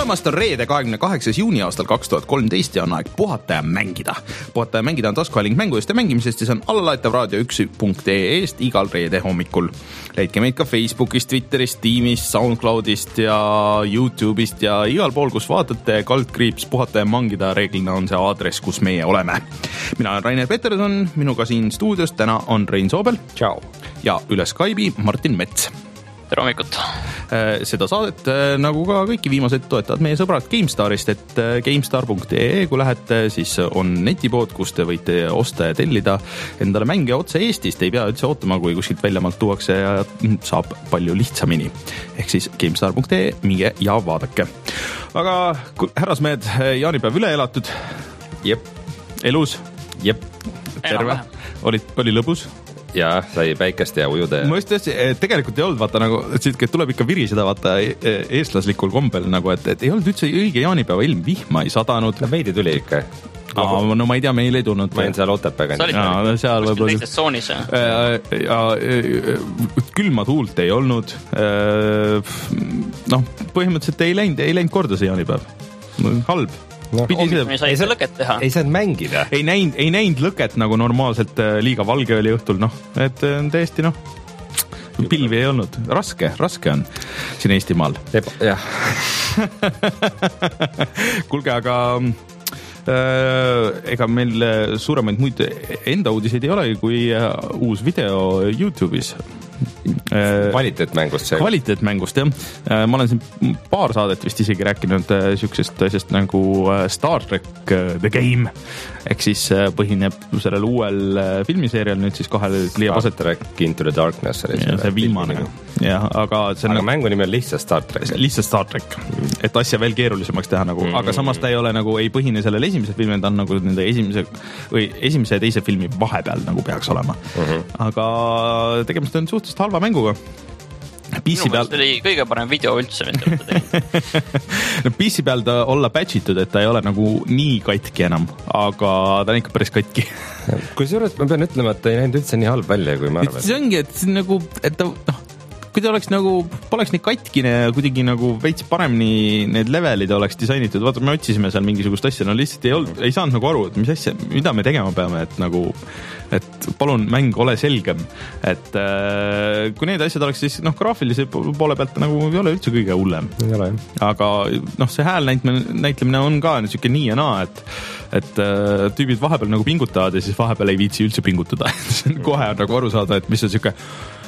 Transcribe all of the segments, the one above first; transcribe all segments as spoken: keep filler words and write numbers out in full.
tulemast on reede kahekümne kaheksas juuni aastal kaks tuhat kolmteist ja on aeg puhata ja mängida. Puhata ja mängida on taskuhääling mängudest ja mängimisest ja see on allalaetav raadio üks punkt ee eest igal reede hommikul. Leidke meid ka Facebookist, Twitterist, Steamist, Soundcloudist ja YouTube'ist ja igal pool, kus vaatate kaldkriips puhata ja mängida, reeglina on see aadress, kus meie oleme. Mina olen Rainer Peterson, minuga siin stuudios täna on Rein Soobel. Ciao. Ja üle Skype'i Martin Mets. Tere hommikut. Seda saadet, nagu ka kõiki viimased, toetavad meie sõbrad GameStarist, et GameStar punkt ee, kui lähete, siis on netipood, kus te võite osta ja tellida endale mänge otse Eestist, ei pea üldse ootama, kui kuskilt väljamaalt tuuakse ja saab palju lihtsamini. Ehk siis GameStar punkt ee, minge ja vaadake. Aga härrasmehed, jaanipäev üle elatud. Jep. Elus. Jep. Terve. Olid palju lõbus. Ja sai päikest ja ujuda. Ma just tõesti, tegelikult ei olnud, vaata nagu, et tuleb ikka viriseda, vaata eestlaslikul kombel, nagu, et, et ei olnud üldse õige jaanipäeva ilm, vihma ei sadanud. No veidi tuli ikka. Aa, no ma ei tea, meil ei tulnud. Ma olin seal Otepega. Sa olid ja, seal kuskil teises tsoonis. Ja, ja külma tuult ei olnud. Noh, põhimõtteliselt ei läinud, ei läinud korda see jaanipäev. Halb. No, seda, ei, ei, lõket teha. Ei saanud mängida. Ei näinud, ei näinud lõket nagu normaalselt, liiga valge oli õhtul, noh, et tõesti, noh, pilvi ei olnud. Raske, raske on siin Eestimaal. Jah. Kuulge, aga äh, ega meil suuremaid muid enda uudiseid ei ole, kui uus video YouTube'is. Kvaliteetmängust see. Kvaliteetmängust, jah. Ma olen siin paar saadet vist isegi rääkinud sihukesest asjast nagu Star Trek The Game. Ehk siis põhineb sellel uuel filmiseerial nüüd siis kahel liiab aset. Star Trek Into the Darkness. Ja see viimane. Ja, aga see aga mängu nimi on lihtsalt Star Trek. Lihtsalt Star Trek. Et asja veel keerulisemaks teha nagu. Mm. Aga samas ta ei ole nagu, ei põhine sellel esimesel filmil, ta on nagu nende esimese, või esimese ja teise filmi vahepeal nagu peaks olema. Mm-hmm. Aga tegemist on suhteliselt halva mänguga. P C minu peal oli kõige parem video üldse no P C peal ta olla patchitud, et ta ei ole nagu nii katki enam, aga ta on ikka päris katki. Kui suurelt ma pean ütlema, et ta ei näinud üldse nii halb välja, kui ma arvan. See ongi, et see nagu, et ta, noh, kui ta oleks nagu, poleks nii katkine ja kuidagi nagu veits paremini need levelid oleks disainitud, vaata, me otsisime seal mingisugust asja, no lihtsalt ei olnud, ei saanud nagu aru, et mis asja, mida me tegema peame, et nagu, et palun mäng ole selgem, et äh, kui need asjad oleks siis, noh, graafilise poole pealt nagu ei ole üldse kõige hullem. Ei ole, jah. Aga, noh, see hääl näitlemine on ka niisugune nii ja naa, et, et äh, tüübid vahepeal nagu pingutavad ja siis vahepeal ei viitsi üldse pingutada. Kohe on nagu aru saada, et mis on niisugune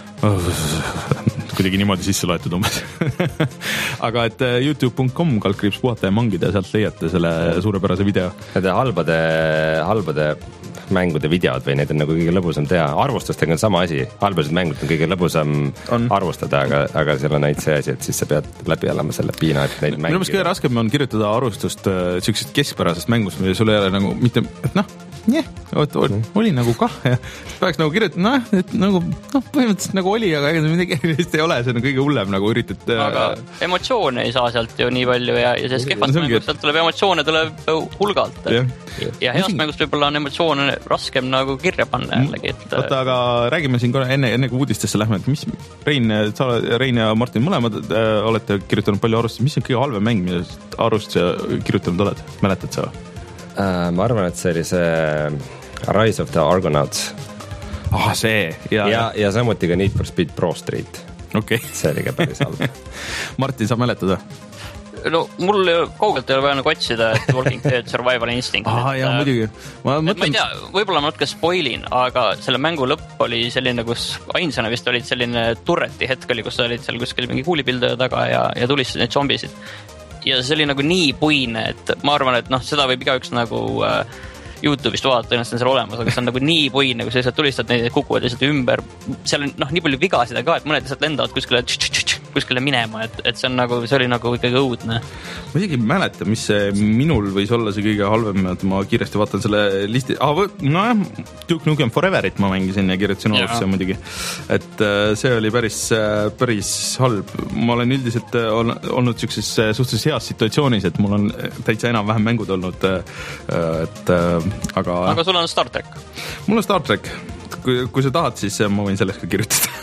kuidagi niimoodi sisse loetud umbes. Aga et youtube punkt com kaldkriips puhata ja mangida ja sealt leiate selle suurepärase video. Nende halbade, halbade mängude videod või need on nagu kõige lõbusam teha. Arvustustega on sama asi. Halbased mängud on kõige lõbusam on. Arvustada, aga, aga seal on näid see asi, et siis sa pead läbi olema selle piina, et neid mängida. Minu mõttes kõige raskem on kirjutada arvustust sellisest keskpärasest mängust, või sul ei ole nagu mitte, et noh, jah, oot, oot, oli nagu kah ja peaks nagu kirjutada, noh, et nagu, noh, põhimõtteliselt nagu oli, aga ega midagi erilist ei ole, see on kõige hullem, nagu üritad. Aga emotsioone ei saa sealt ju nii palju ja, ja sellest kehvast no, mängust sealt tuleb emotsioone, tuleb hulgalt. Ja, ja heast mängust võib-olla on emotsioone raskem nagu kirja panna jällegi. Et... Oota, aga räägime siin korra enne, enne kui uudistesse lähme, et mis Rein, sa, Rein ja Martin mõlemad äh, olete kirjutanud palju arvustusi, mis on kõige halvem mäng, millest arvustusi kirjutanud oled? Mäletad sa? Uh, ma arvan, et see oli see Rise of the Argonauts. Ah, see. Ja, ja, ja samuti ka Need for Speed Pro Street. Okay. See oli ka päris halb. Martin, sa mäletada? No mul kaugelt ei ole vaja nagu otsida, et Walking Dead Survival Instinct. Ah, jah, muidugi. Ma, mõtlen... ma ei tea, võib-olla ma natuke spoilin, aga selle mängu lõpp oli selline, kus ainsana vist olid selline turreti hetk oli, kus olid seal kuskil mingi kuulipildaja taga ja, ja tulistasid neid zombisid. Ja see oli nagu nii puine, et ma arvan, et noh, seda võib igaüks nagu äh, YouTube'ist vaadata, ennast on seal olemas, aga see on nagu nii puine, kui sa lihtsalt tulistad neid, kukuvad lihtsalt ümber. Seal on noh, nii palju vigasid ka, et mõned lihtsalt lendavad kuskile, kuskile minema, et, et see on nagu, see oli nagu ikkagi õudne. Ma isegi ei mäleta, mis see minul võis olla see kõige halvem, et ma kiiresti vaatan selle listi. Ah, no jah, Duke Nukem Foreverit ma mängisin ja kirjutasin olemise muidugi. Et see oli päris, päris halb. Ma olen üldiselt olnud sellises suhtelises heas situatsioonis, et mul on täitsa enam vähem mängud olnud, et aga... aga sul on Star Trek? Mul on Star Trek. kui, kui sa tahad, siis ma võin sellest ka kirjutada.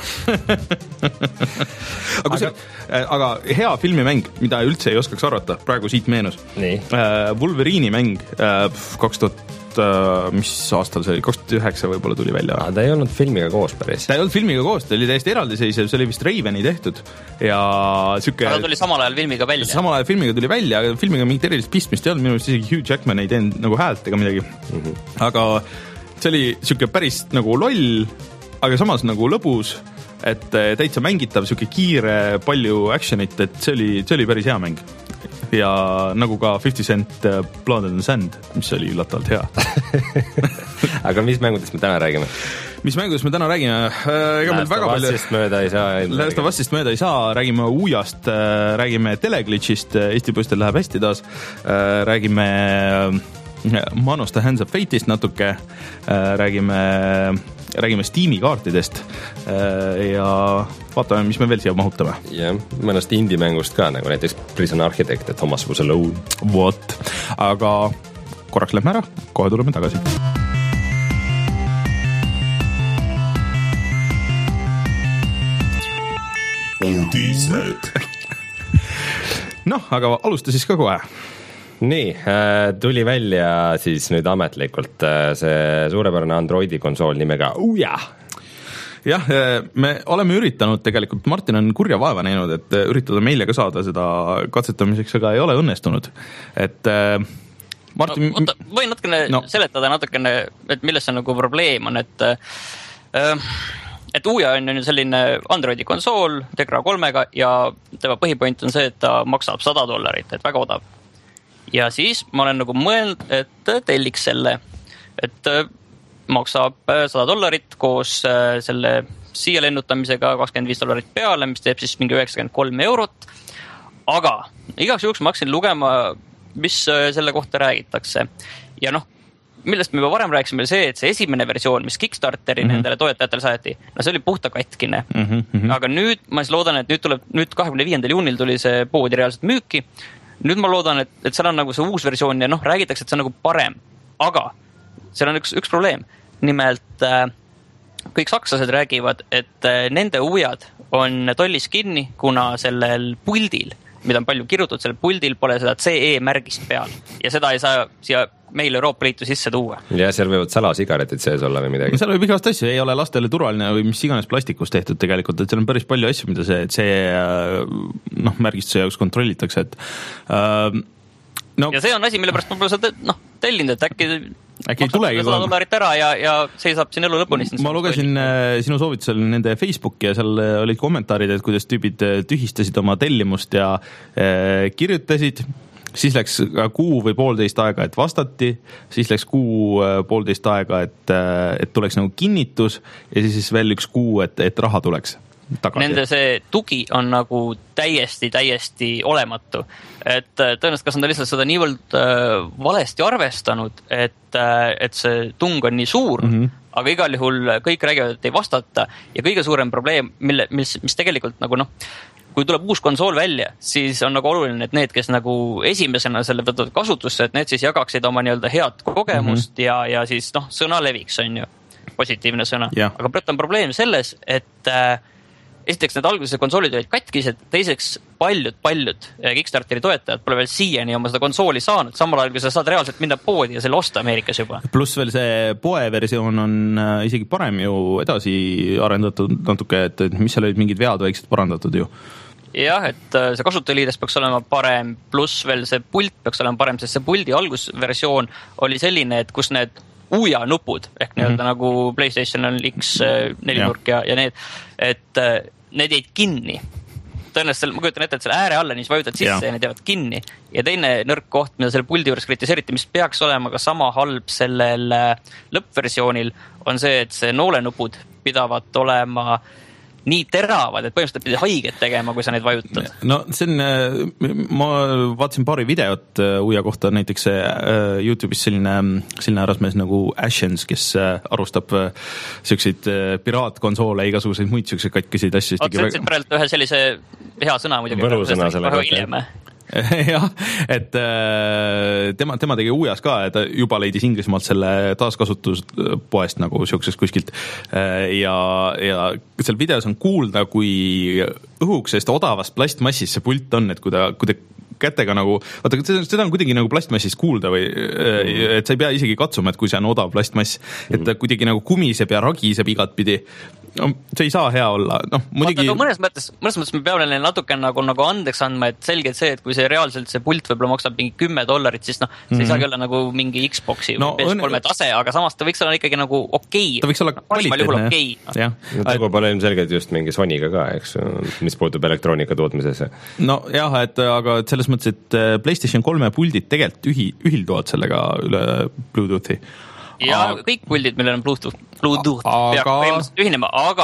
aga, aga... See, aga hea filmimäng, mida üldse ei oskaks arvata, praegu siit meenus. Uh, Wolverine'i mäng uh, kaks tuhat, uh, mis aastal see oli? kaks tuhat üheksa võib-olla tuli välja. Ah, ta ei olnud filmiga koos päris. Ta ei olnud filmiga koos, ta oli täiesti eraldiseisev, see oli vist Raveni tehtud. Ja süke... aga tuli samal ajal filmiga välja. Samal ajal filmiga tuli välja, aga filmiga mingit erilist pistmist ei olnud, minu isegi Hugh Jackman ei teinud nagu häält ega midagi. Mm-hmm. Aga see oli süke päris nagu loll, aga samas nagu lõbus, et täitsa mängitav, süke kiire, palju actionit, et see oli, see oli päris hea mäng. Ja nagu ka fifty cent Blood and Sand, mis oli üllatavalt hea. Aga mis mängudest me täna räägime? Mis mängudest me täna räägime? Läästa vastist mööda ei saa. Läästa vastist mööda ei saa, räägime Uujast, räägime Teleglitchist, Eesti poistel läheb hästi taas, räägime Manos the Hands of Fate'ist natuke, räägime räägime Steam'i kaartidest ja vaatame, mis me veel siia mahutame. Ja mõnest indie-mängust ka, nagu näiteks Prison Architect ja Thomas Was Alone. Vot, aga korraks lähme ära, kohe tuleme tagasi. Uudised. Noh, aga alusta siis ka kohe. Nii, tuli välja siis nüüd ametlikult see suurepärane Androidi konsool nimega Ouya. Jah, me oleme üritanud tegelikult, Martin on kurja vaeva näinud, et üritada meile ka saada seda katsetamiseks, aga ei ole õnnestunud. Et Martin... No, oota, võin natukene no. seletada natukene, et milles see nagu probleem on, et et Ouya on ju selline Androidi konsool Tegra kolmega ja tema põhipoint on see, et ta maksab sada dollarit, et väga odav. Ja siis ma olen nagu mõelnud, et telliks selle, et maksab sada dollarit koos selle siia lennutamisega kakskümmend viis dollarit peale, mis teeb siis mingi üheksakümmend kolm eurot. Aga igaks juhuks ma hakkasin lugema, mis selle kohta räägitakse. Ja noh, millest me juba varem rääkisime, oli see, et see esimene versioon, mis Kickstarteri mm-hmm. nendele toetajatele saati, no see oli puhta katkine. Mm-hmm. Aga nüüd ma siis loodan, et nüüd tuleb, nüüd kahekümne viiendal juunil tuli see poodi reaalselt müüki. Nüüd ma loodan, et, et seal on nagu see uus versioon ja noh, räägitakse, et see on nagu parem. Aga seal on üks, üks probleem. Nimelt äh, kõik sakslased räägivad, et äh, nende Ouyad on tollis kinni, kuna sellel puldil, mida on palju kirjutatud, sellel puldil pole seda C E märgist peal. Ja seda ei saa siia meil Euroopa Liitu sisse tuua. Ja seal võivad salasigaretid sees olla või midagi. Seal võib igast asju, ei ole lastele turvaline või mis iganes plastikust tehtud tegelikult, et seal on päris palju asju, mida see, see noh, märgistuse jaoks kontrollitakse, et äh, no, ja see on asi, mille pärast ma pole seda noh, tellinud, et äkki äkki ei tulegi sada dollarit ära ja, ja seisab siin elu lõpuni. Ma lugesin sinu soovitusel nende Facebooki ja seal olid kommentaarid, et kuidas tüübid tühistasid oma tellimust ja äh, kirjutasid. Siis läks kuu või poolteist aega, et vastati, siis läks kuu poolteist aega, et, et tuleks nagu kinnitus ja siis veel üks kuu, et, et raha tuleks tagasi. Nende see tugi on nagu täiesti, täiesti olematu. Et tõenäoliselt, kas on ta lihtsalt seda niivõrd valesti arvestanud, et, et see tung on nii suur, mm-hmm. aga igal juhul kõik räägivad, et ei vastata ja kõige suurem probleem, mille, mis, mis tegelikult nagu noh, kui tuleb uus konsool välja, siis on nagu oluline, et need, kes nagu esimesena selle võtavad kasutusse, et need siis jagaksid oma nii-öelda head kogemust mm-hmm. ja, ja siis noh, sõna leviks on ju, positiivne sõna. Yeah. Aga praegu on probleem selles, et äh, esiteks need alguses konsoolid olid katkised, teiseks paljud, paljud Kickstarteri toetajad pole veel siiani oma seda konsooli saanud, samal ajal kui sa saad reaalselt minna poodi ja selle osta Ameerikas juba. Pluss veel see poeversioon on isegi parem ju edasi arendatud natuke, et, et mis seal olid mingid vead väiksed parandatud ju. Jah, et see kasutajaliides peaks olema parem, pluss veel see pult peaks olema parem, sest see puldi algusversioon oli selline, et kus need Ouya nupud, ehk mm-hmm. nii-öelda nagu PlayStation on X neli nurk ja, ja need, et need jäid kinni. Tõenäoliselt, ma kujutan ette, et selle ääre alla nii vajutad sisse ja. ja need jäävad kinni. Ja teine nõrk koht, mida selle puldi juures kritiseeriti, mis peaks olema ka sama halb sellel lõppversioonil, on see, et see noolenupud pidavad olema nii teravad, et põhimõtteliselt pidi haiget tegema, kui sa neid vajutad. No see on, ma vaatasin paari videot Ouya kohta, näiteks YouTube'is selline, selline härrasmees nagu Ashens, kes arvustab selliseid piraatkonsoole, igasuguseid muid selliseid katkiseid asju. Oot, sa ütlesid praegu ühe sellise hea sõna muidugi. Võlusõna selle kohta. jah, et tema, tema tegi Ujas ka, et ta juba leidis Inglismaalt selle taaskasutuspoest nagu siuksest kuskilt ja, ja seal videos on kuulda, kui õhuksest odavast plastmassist see pult on, et kui ta, kui ta kätega nagu, vaata, seda on kuidagi nagu plastmassist kuulda või et sa ei pea isegi katsuma, et kui see on odav plastmass, et ta kuidagi nagu kumiseb ja ragiseb igat pidi. No, see ei saa hea olla. No, muidugi... Vaata, mõnes mõttes, mõnes mõttes me peame neile natuke nagu, nagu andeks andma, et selgelt see, et kui see reaalselt see pult võib-olla maksab mingi kümme dollarit, siis noh, see mm-hmm. ei saagi olla nagu mingi Xboxi no, või P S kolme tase, aga samas ta võiks olla ikkagi nagu okei. Ta võiks olla kvaliteetne. Okay. Ja. Tegu pole ilmselgelt just mingi Sonyga ka, eks, mis puutub elektroonika tootmises. No jah, et aga et selles mõttes, et PlayStation kolme puldid tegelikult ühi, ühilduvad sellega üle Bluetoothi. Ja aga... kõik puldid, millel on Bluetooth, Bluetooth aga... peab põhimõtteliselt ühinema, aga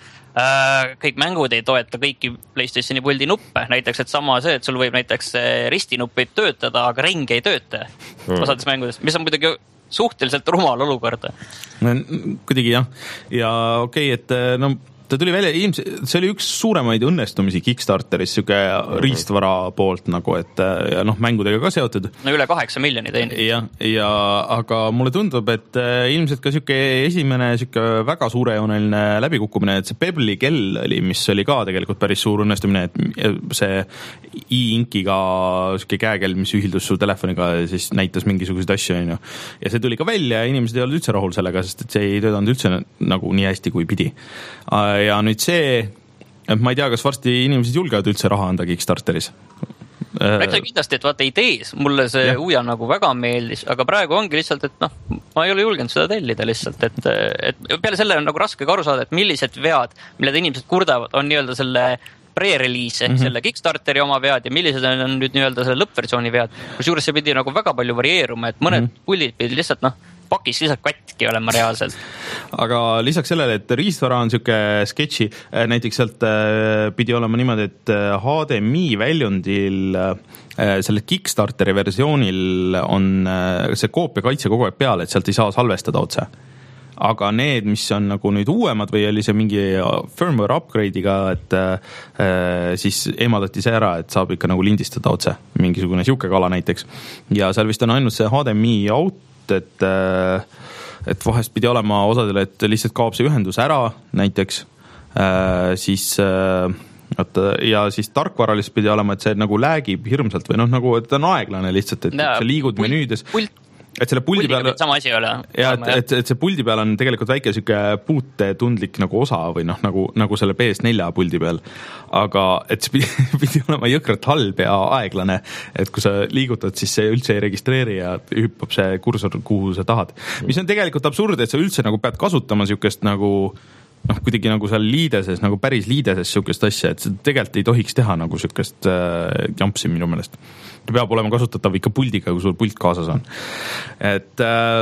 äh, kõik mängud ei toeta kõiki PlayStationi puldi nuppe. Näiteks, et sama see, et sul võib näiteks ristinupp võib töötada, aga ring ei tööta hmm. osades mängudes, mis on muidugi suhteliselt rumal olukorda. Kuidagi jah. Ja okei, okay, et no ta tuli välja, see oli üks suuremaid õnnestumisi Kickstarteris, siuke riistvara poolt nagu, et ja noh, mängudega ka seotud. No üle kaheksa miljoni teinud. Ja, ja, aga mulle tundub, et ilmselt ka siuke esimene siuke väga suurejooneline läbikukkumine, et see Pebbly kell oli, mis oli ka tegelikult päris suur õnnestumine, et see e-inkiga siuke käekell, mis ühildus su telefoniga ja siis näitas mingisuguseid asju, on ju. Ja see tuli ka välja ja inimesed ei olnud üldse rahul sellega, sest et see ei töötanud üldse nagu nii hästi kui pidi. Ja nüüd see, et ma ei tea, kas varsti inimesed julgevad üldse raha anda Kickstarteris. Eks kindlasti, et vaata idees, mulle see ja. Uja nagu väga meeldis, aga praegu ongi lihtsalt, et noh, ma ei ole julgenud seda tellida lihtsalt, et, et peale selle on nagu raske ka aru saada, et millised vead, milled inimesed kurdavad, on nii-öelda selle pre-release ehk mm-hmm. selle Kickstarteri oma vead ja millised on nüüd nii-öelda selle lõppversiooni vead, kus juures see pidi nagu väga palju varieeruma, et mõned mm-hmm. pullid pidi lihtsalt noh, pakis lihtsalt katki olema reaalselt. Aga lisaks sellele, et riistvara on siuke sketši, näiteks sealt pidi olema niimoodi, et H D M I väljundil selle Kickstarteri versioonil on see koopia kaitse kogu aeg peal, et sealt ei saa salvestada otse. Aga need, mis on nagu nüüd uuemad või oli see mingi firmware upgrade'iga, et äh, siis eemaldati see ära, et saab ikka nagu lindistada otse mingisugune siuke kala näiteks. Ja seal vist on ainult see H D M I out, et, et vahest pidi olema osadele, et lihtsalt kaob see ühendus ära näiteks, äh, siis et, ja siis tarkvaraliselt pidi olema, et see nagu läägib hirmsalt või noh, nagu et on aeglane lihtsalt, et ja, sa liigud pult, menüüdes pult. Et selle puldi peal sama asi ole. Ja, et, et, et see puldi peal on tegelikult väike siuke puutetundlik nagu osa või noh, nagu, nagu selle P S neli puldi peal. Aga et see pidi, pidi olema jõkralt halb ja aeglane, et kui sa liigutad, siis see üldse ei registreeri ja hüppab see kursor, kuhu sa tahad. Mis on tegelikult absurd, et sa üldse nagu pead kasutama siukest nagu noh, kuidagi nagu seal liideses, nagu päris liideses siukest asja, et see tegelikult ei tohiks teha nagu siukest äh, jampsi minu meelest. Ta peab olema kasutatav ikka puldiga, kui sul pult kaasas on. Et,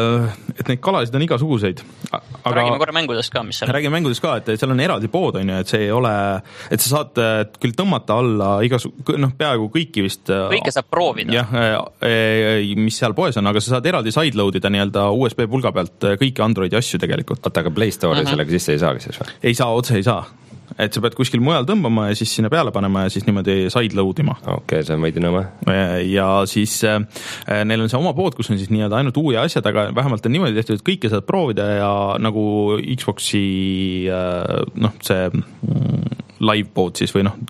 et neid kalasid on igasuguseid. Aga räägime korra mängudest ka, mis seal on. Räägime mängudest ka, et seal on eraldi pood, on ju, et see ei ole, et sa saad küll tõmmata alla igasugu, noh, peaaegu kõiki vist. Kõike saab proovida. Jah, mis seal poes on, aga sa saad eraldi sideloadida nii-öelda U S B pulga pealt kõiki Androidi asju tegelikult. Oota, aga Play Store'i uh-huh. sellega sisse ei saagi siis või? Ei saa, otse ei saa. Et sa pead kuskil mujal tõmbama ja siis sinna peale panema ja siis niimoodi sideload ima. Okei, okay, see on veidi nõme. Ja siis äh, neil on see oma pood, kus on siis nii-öelda ainult uue asjad, aga vähemalt on niimoodi tehtud, et kõike saad proovida ja nagu Xboxi äh, noh, see mm, live pood siis või noh,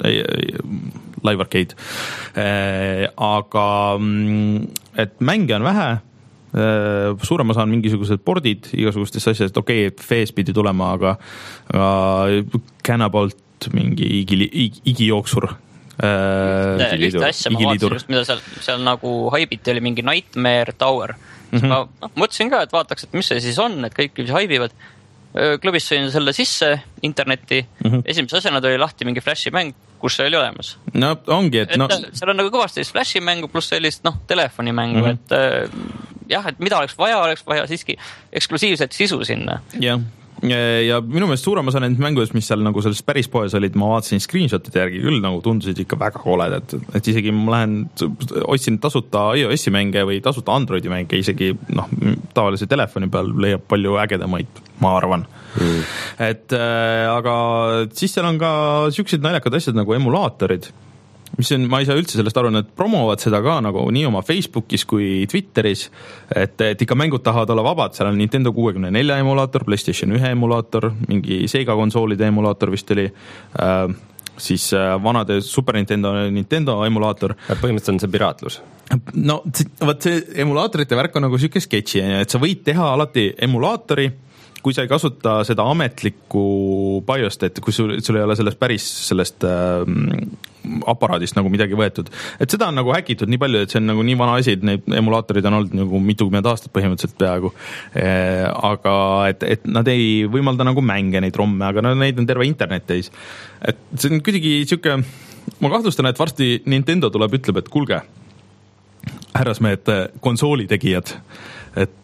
live arcade. Äh, aga mm, et mänge on vähe, suurem osa on mingisugused bordid igasugustest asjadest, okei, okay, F S pidi tulema, aga, aga Cannabalt mingi igi, igi, igijooksur äh, ühte asja ma vaatasin just, mida seal, seal nagu haibiti oli mingi Nightmare Tower mm-hmm. ma no, mõtlesin ka, et vaataks, et mis see siis on, et kõik mis haibivad klubis sõin selle sisse internetti mm-hmm. esimese asjana tuli lahti mingi flashi mäng, kus see oli olemas. No ongi, et, et no seal on nagu kõvasti flashi mängu pluss sellist noh, telefonimängu mm-hmm. et äh, jah, et mida oleks vaja, oleks vaja siiski eksklusiivset sisu sinna. Jah, ja minu meelest suurem osa nendest mängudest, mis seal nagu selles päris poes olid, ma vaatasin screenshotide järgi küll nagu tundusid ikka väga koledad, et isegi ma lähen, ostsin tasuta iOS-i mänge või tasuta Androidi mänge, isegi noh, tavalise telefoni peal leiab palju ägedamaid, ma arvan. Mm. Et äh, aga siis seal on ka siuksed naljakad asjad nagu emulaatorid. mis on, ma ei saa üldse sellest aru, nad promovad seda ka nagu nii oma Facebookis kui Twitteris, et, et ikka mängud tahavad olla vabad, seal on Nintendo kuuekümne nelja emulaator, PlayStation üks emulaator, mingi Sega konsoolide emulaator vist oli, äh, siis vanade Super Nintendo Nintendo emulaator. Põhimõtteliselt on see piraatlus. No võt see emulaatorite värk on nagu siuke sketši, et sa võid teha alati emulaatori, kui sa ei kasuta seda ametlikku BIOSt, et kui sul, sul ei ole sellest päris sellest äh, aparaadist nagu midagi võetud. Et seda on nagu häkitud nii palju, et see on nagu nii vana asi, et need emulaatorid on olnud nagu mitukümmend aastat põhimõtteliselt peaaegu. E, aga et, et nad ei võimalda nagu mänge neid romme, aga no, neid on terve internet täis. Et see on kuidagi siuke, ma kahtlustan, et varsti Nintendo tuleb, ütleb, et kulge, härrasmehed konsooli tegijad, et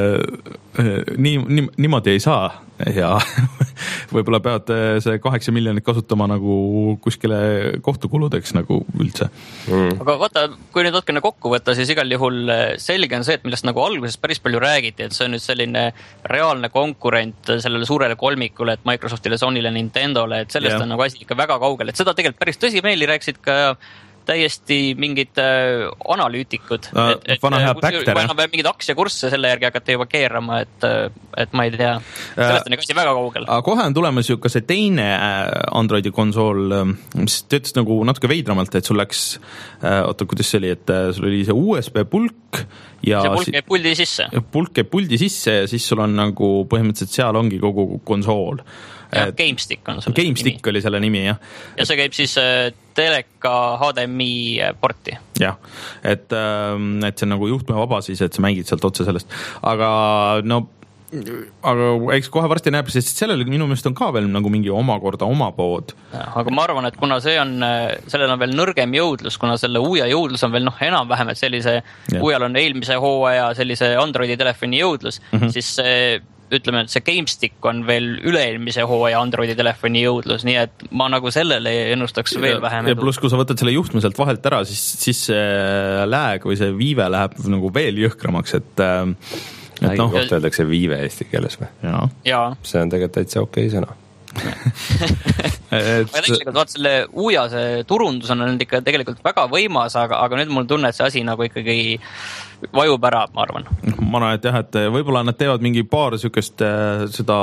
äh, nii, nii, niimoodi ei saa ja võib-olla peavad see kaheksa miljonit kasutama nagu kuskile kohtukuludeks nagu üldse. Mm. Aga vaata, kui nüüd natukene kokku võtta, siis igal juhul selge on see, et millest nagu alguses päris palju räägiti, et see on nüüd selline reaalne konkurent sellele suurele kolmikule, et Microsoftile, Sonyle, Nintendole, et sellest yeah. on nagu asi ikka väga kaugel, et seda tegelikult päris tõsimeeli rääkisid ka täiesti mingid äh, analüütikud. Uh, et, et, vana hea Bacter. Kui enam mingid aktsiakursse selle järgi hakata juba keerama, et, et ma ei tea. Sellest on ikkagi väga kaugel. Aga kohe on tulemas ju ka see teine Androidi konsool, mis töötas nagu natuke veidramalt, et sul läks, oota, kuidas see oli, et sul oli see U S B pulk ja see pulk käib puldi sisse. Pulk käib puldi sisse ja siis sul on nagu põhimõtteliselt seal ongi kogu konsool. Ja, GameStick on selle GameStick nimi. Oli selle nimi, jah. Ja see käib siis teleka H D M I porti. Jah, et, et see on nagu juhtmevaba siis, et sa mängid sealt otse sellest. Aga no, aga eks kohe varsti näeb, sest sellel minu meelest on ka veel nagu mingi omakorda oma pood. Ja, aga ma arvan, et kuna see on, sellel on veel nõrgem jõudlus, kuna selle Uja jõudlus on veel noh, enam-vähem, et sellise ja. Ujal on eelmise hooaja sellise Androidi telefoni jõudlus, mm-hmm. siis see ütleme, et see GameStick on veel üle-eelmise hooaja Androidi telefoni jõudlus, nii et ma nagu sellele ennustaks veel ja, vähem edu. Ja pluss, kui sa võtad selle juhtme sealt vahelt ära, siis, siis see lääg või see viive läheb nagu veel jõhkramaks, et et noh. Kohta öeldakse viive eesti keeles või? Ja. Ja. See on tegelikult täitsa okei sõna. et... aga tegelikult vaat selle Uja see turundus on olnud ikka tegelikult väga võimas, aga, aga nüüd mul tunne, et see asi nagu ikkagi vajub ära, ma arvan. Ma arvan, et jah, et võib-olla nad teevad mingi paar sükest seda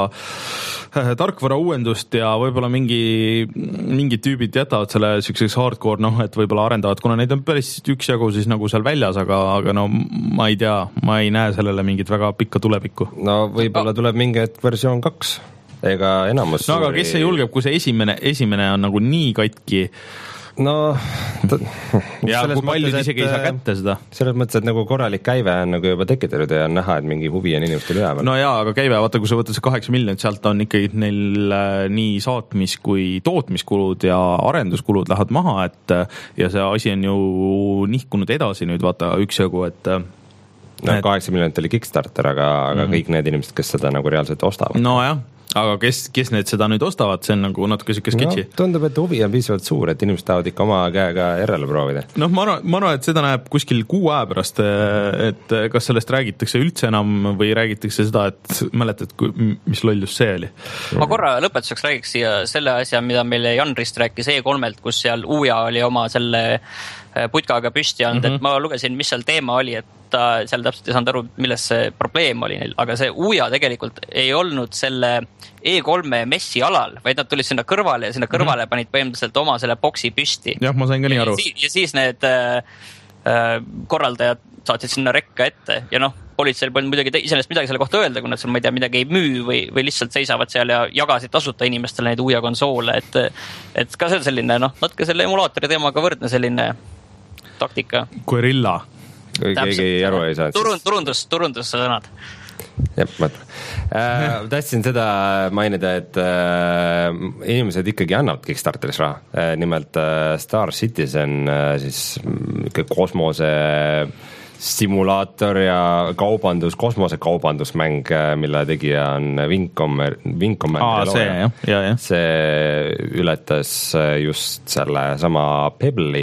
tarkvara uuendust ja võib-olla mingi, mingi tüübid jätavad selle sükseks hardcore, noh, et võib-olla arendavad, kuna neid on päris üksjagu siis nagu seal väljas, aga, aga no ma ei tea, ma ei näe sellele mingit väga pikka tulevikku. No võib-olla tuleb mingi hetk versioon kaks. Ega enamus no aga kes see julgeb, kui see esimene, esimene on nagu nii katki no ta, ja kui paljud isegi ei saa kätte seda selles mõttes, et nagu korralik käive on nagu juba tekitatud ja on näha, et mingi huvi on inimestel üleval. No jaa, aga käive, vaata, kui sa võtad see kaheksa miljonit, sealt on ikkagi neil nii saatmis kui tootmiskulud ja arenduskulud lähevad maha, et ja see asi on ju nihkunud edasi nüüd, vaata, üksjagu, et no kaheksa miljonit oli Kickstarter, aga, aga mm-hmm. kõik need inimesed, kes seda nagu reaalselt ostavad. No jah, aga kes, kes need seda nüüd ostavad, see on nagu natuke siuke sketši. No, tundub, et huvi on piisavalt suur, et inimesed tahavad ikka oma käega järele proovida. Noh, ma arvan, ma arvan, et seda näeb kuskil kuu aja pärast, et kas sellest räägitakse üldse enam või räägitakse seda, et mäletad, mis lollus see oli. Ma korra lõpetuseks räägiks siia selle asja, mida meile Jan Rist rääkis E kolmelt, kus seal Uja oli oma selle putkaga püsti olnud, mm-hmm. et ma lugesin, mis seal teema oli, et ta seal täpselt ei saanud aru, milles see probleem oli neil, aga see Uja tegelikult ei olnud selle E kolme messi alal, vaid nad tulid sinna kõrvale ja sinna kõrvale mm-hmm. panid põhimõtteliselt oma selle boksi püsti. Jah, ma sain ka nii aru. Ja, ja siis need äh, korraldajad saatsid sinna rekka ette ja noh, politseil polnud muidugi iseenesest midagi selle kohta öelda, kui nad seal, ma ei tea, midagi ei müü või, või lihtsalt seisavad seal ja jagasid tasuta inimestele neid Uja konsoole, et, et ka see on selline, noh, natuke selle emulaatori teemaga võrdne selline taktika. Guerilla. Kui keegi aru ei saa. Turund, turundus, turundus sõnad. Jep, mõtle. Äh, tahtsin seda mainida, et äh, inimesed ikkagi annavad Kickstarteris raha. Äh, nimelt äh, Star Citizen, äh, siis ikka kosmose simulaator ja kaubandus, kosmosekaubandusmäng, mille tegija on Wingcommer, Wingcommer Aa, see, jah, jah, jah. see ületas just selle sama Pebble'i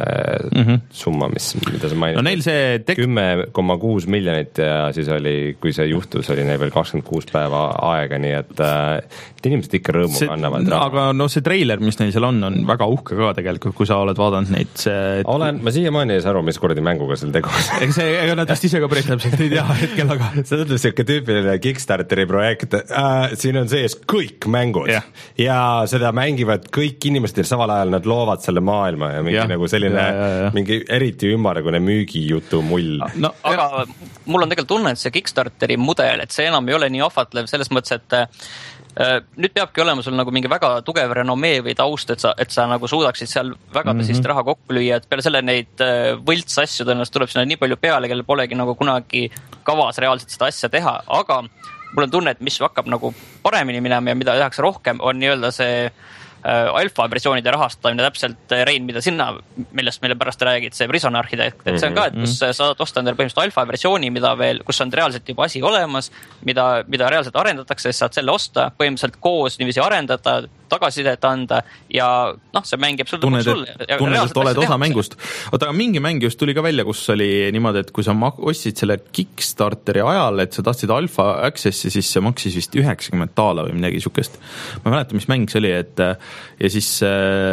mm -hmm. summa, mis, mida sa mainisid. No neil see tek-... kümme koma kuus miljonit ja siis oli, kui see juhtus, oli neil veel kakskümmend kuus päeva aega, nii et, et inimesed ikka rõõmu see, kannavad. Aga no see treiler, mis neil seal on, on väga uhke ka tegelikult, kui sa oled vaadanud neid. See... olen, ma siiamaani ei saa aru, mis kuradi mänguga seal tegu on. Ega see, ega nad vist ise ka päris täpselt ei tea hetkel, aga see on siuke tüüpiline Kickstarteri projekt äh,, siin on sees kõik mängud yeah. ja seda mängivad kõik inimesed ja samal ajal nad loovad selle maailma ja mingi yeah. nagu selline ja, ja, ja. mingi eriti ümmargune müügijutu mull no,. aga ja. mul on tegelikult tunne, et see Kickstarteri mudel, et see enam ei ole nii ahvatlev selles mõttes, et Uh, nüüd peabki olema sul nagu mingi väga tugev renomee või taust, et sa, et sa nagu suudaksid seal väga tõsist mm -hmm. raha kokku lüüa, et peale selle neid uh, võlts asju tõenäoliselt tuleb sinna nii palju peale, kellel polegi nagu kunagi kavas reaalselt seda asja teha, aga mul on tunne, et mis hakkab nagu paremini minema ja mida tehakse rohkem, on nii-öelda see uh, alfa versioonide rahastamine, täpselt Rein, mida sinna, millest meile pärast räägid, see Prison Architect, et see on ka, et kus sa saad osta endale põhimõtteliselt alfa versiooni, mida veel, kus on reaalselt juba asi olemas, mida, mida reaalselt arendatakse, siis saad selle osta, põhimõtteliselt koos niiviisi arendada, tagasisidet anda ja noh, see mängib sul tunned, et, tunned, et oled osa mängust. Oota, aga mingi mäng just tuli ka välja, kus oli niimoodi, et kui sa ostsid selle Kickstarteri ajal, et sa tahtsid alfa accessi, siis see maksis vist üheksakümmend daala või midagi sükest. Ma ei mäleta, mis mäng see oli, et ja siis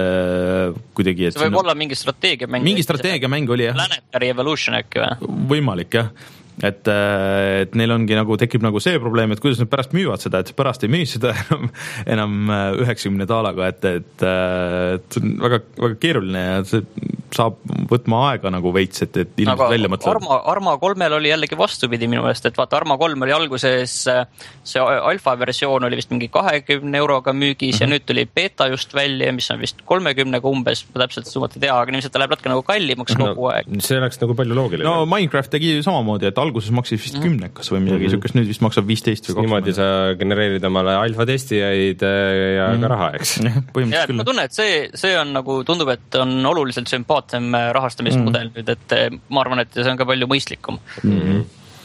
äh, kuidagi et see võib olla mingi strateegiamäng. Mingi strateegiamäng oli, jah. Planetary Evolution äkki või? Võimalik, jah. Et, et neil ongi nagu, tekib nagu see probleem, et kuidas nad pärast müüvad seda, et pärast ei müü seda enam, enam üheksakümne daalaga, et, et, et see on väga, väga keeruline ja see saab võtma aega nagu veits, et, et ilmselt välja mõtlevad. Arma, Arma kolmel oli jällegi vastupidi minu eest, et vaata, Arma kolm oli alguses, see alfa versioon oli vist mingi kahekümne euroga müügis mm -hmm. ja nüüd tuli beta just välja, mis on vist kolmekümnega umbes, ma täpselt summat ei tea, aga niiselt ta läheb natuke nagu kallimaks no, kogu aeg. See oleks nagu palju loogiline. No Minecraft tegi samamoodi, et alguses maksis vist kümnekas või midagi mm -hmm. sükest, nüüd vist maksab viisteist või kakskümmend. Niimoodi sa genereerid omale alfa testijaid ja mm -hmm. ka raha, eks. Ja, ma tunnen, et see, see on nagu, tundub, et on oluliselt sümpaatsem rahastamismudel mm -hmm. nüüd, et ma arvan, et see on ka palju mõistlikum. Mm -hmm.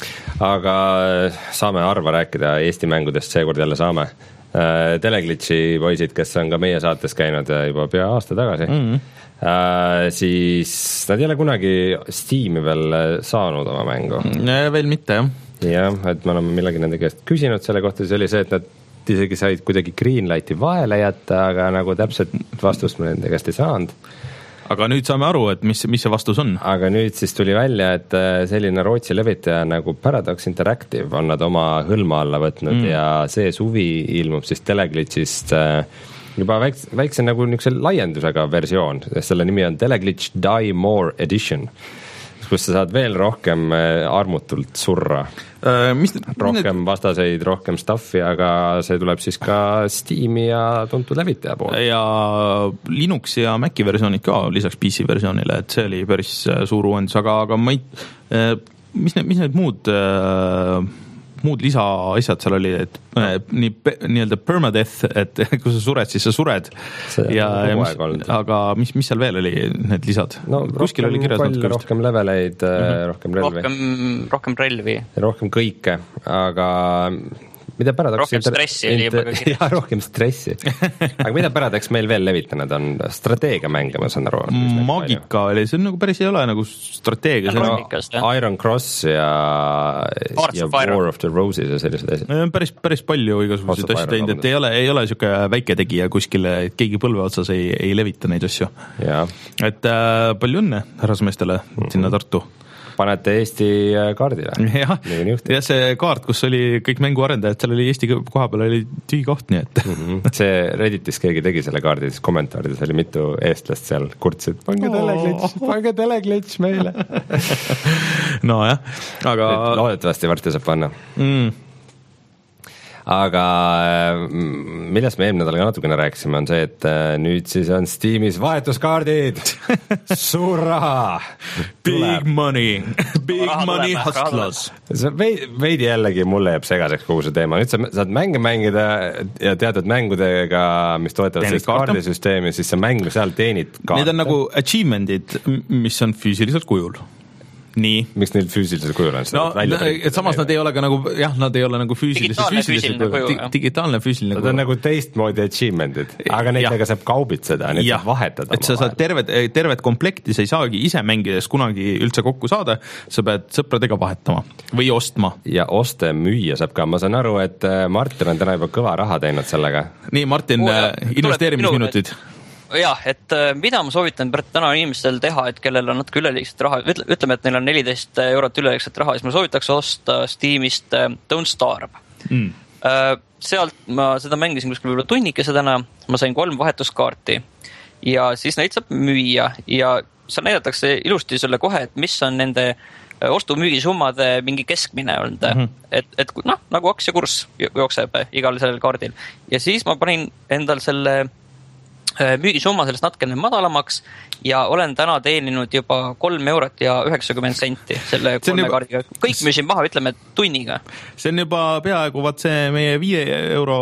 Aga saame harva rääkida Eesti mängudest, seekord jälle saame. Teleglitchi poisid, kes on ka meie saates käinud juba pea aasta tagasi mm, -hmm. Uh, siis nad ei ole kunagi Steam'i veel saanud oma mängu. Veel mitte, jah. Jah, et me oleme millegi nende käest küsinud selle kohta, siis oli see, et nad isegi said kuidagi Greenlighti vahele jätta, aga nagu täpselt vastust me nende käest ei saanud. Aga nüüd saame aru, et mis, mis see vastus on. Aga nüüd siis tuli välja, et selline Rootsi levitaja nagu Paradox Interactive on nad oma hõlma alla võtnud mm. ja see suvi ilmub siis Teleglitchist juba väikse, väikse nagu niisuguse laiendusega versioon, selle nimi on Teleglitch Die More Edition, kus sa saad veel rohkem armutult surra äh,. Mis, rohkem need... vastaseid, rohkem stuffi, aga see tuleb siis ka Steam'i ja tuntud levitaja poole. Ja Linuxi ja Maci versioonid ka lisaks P C versioonile, et see oli päris suur uuendus, aga, aga ma ei, mis need, mis need muud muud lisaasjad seal oli, et no. nii, nii-öelda permadeath, et kui sa sured, siis sa sured. Ja, ja mis, aga mis, mis seal veel oli, need lisad? No, kuskil oli kirjas natuke rohkem leveleid mm-hmm., rohkem relvi. Rohkem, rohkem relvi. Rohkem kõike, aga mida Paradox rohkem inter... stressi oli juba kirjas. Jah, rohkem stressi. Aga mida Paradox meil veel levitanud on? Strateegiamänge, ma saan aru. Magika oli, see on nagu päris ei ole nagu strateegia. No, Iron Cross ja, ja War of the Roses ja sellised asjad. Päris, päris palju igasuguseid asju teinud, et ei ole, ei ole siuke väike tegija kuskile, et keegi põlve otsas ei, ei levita neid asju. Ja. Et äh, palju õnne härrasmeestele mm-hmm. sinna Tartu. Panete Eesti kaardile. Jah, ja see kaart, kus oli kõik mänguarendajad, seal oli Eesti koha peal oli tühi koht, nii et mm-hmm. see Redditis keegi tegi selle kaardi, siis kommentaarides oli mitu eestlast seal kurtsid, pange oh. teleglitch, pange teleglitch meile. No jah, aga loodetavasti varsti saab panna mm. Aga millest me eelmine nädal ka natukene rääkisime, on see, et nüüd siis on Steamis vahetuskaardid. Suur raha. Big money. Big money hustlers. Veidi jällegi mulle jääb segaseks kogu see teema. Nüüd sa saad mänge mängida ja teatud mängudega, mis toetavad sellist kaardisüsteemi, siis sa mäng seal teenid kaarte. Need on nagu achievement'id, mis on füüsiliselt kujul. nii. Miks neil füüsilisel kujul on no, et samas nad ei ole ka nagu, jah, nad ei ole nagu füüsiliselt füüsilisel kujul. Digitaalne füüsiline kujul. Nad on nagu teistmoodi achievement'id, aga nendega saab kaubitseda, neid saab vahetada. Et sa saad tervet, tervet komplekti, sa ei saagi ise mängides kunagi üldse kokku saada, sa pead sõpradega vahetama või ostma. Ja oste müüa saab ka, ma saan aru, et Martin on täna juba kõva raha teinud sellega. Nii, Martin, investeerimisminutid. Jah, et mida ma soovitan täna inimestel teha, et kellel on natuke üleliigset raha, ütleme, et neil on neliteist eurot üleliigset raha, siis ma soovitaks osta Steamist Don't Starve. Mm. Sealt ma seda mängisin kuskil võib-olla tunnikese täna, ma sain kolm vahetuskaarti ja siis neid saab müüa ja seal näidatakse ilusti sulle kohe, et mis on nende ostu-müügisummade mingi keskmine olnud. Mm -hmm. Et, et noh, nagu aktsiakurss jookseb igal sellel kaardil. Ja siis ma panin endal selle müügisumma sellest natkene madalamaks ja olen täna teeninud juba kolm eurot ja üheksakümmend senti selle kolme juba... kaardiga. Kõik müüsin maha, ütleme, tunniga. See on juba peaaegu vaat see meie viie euro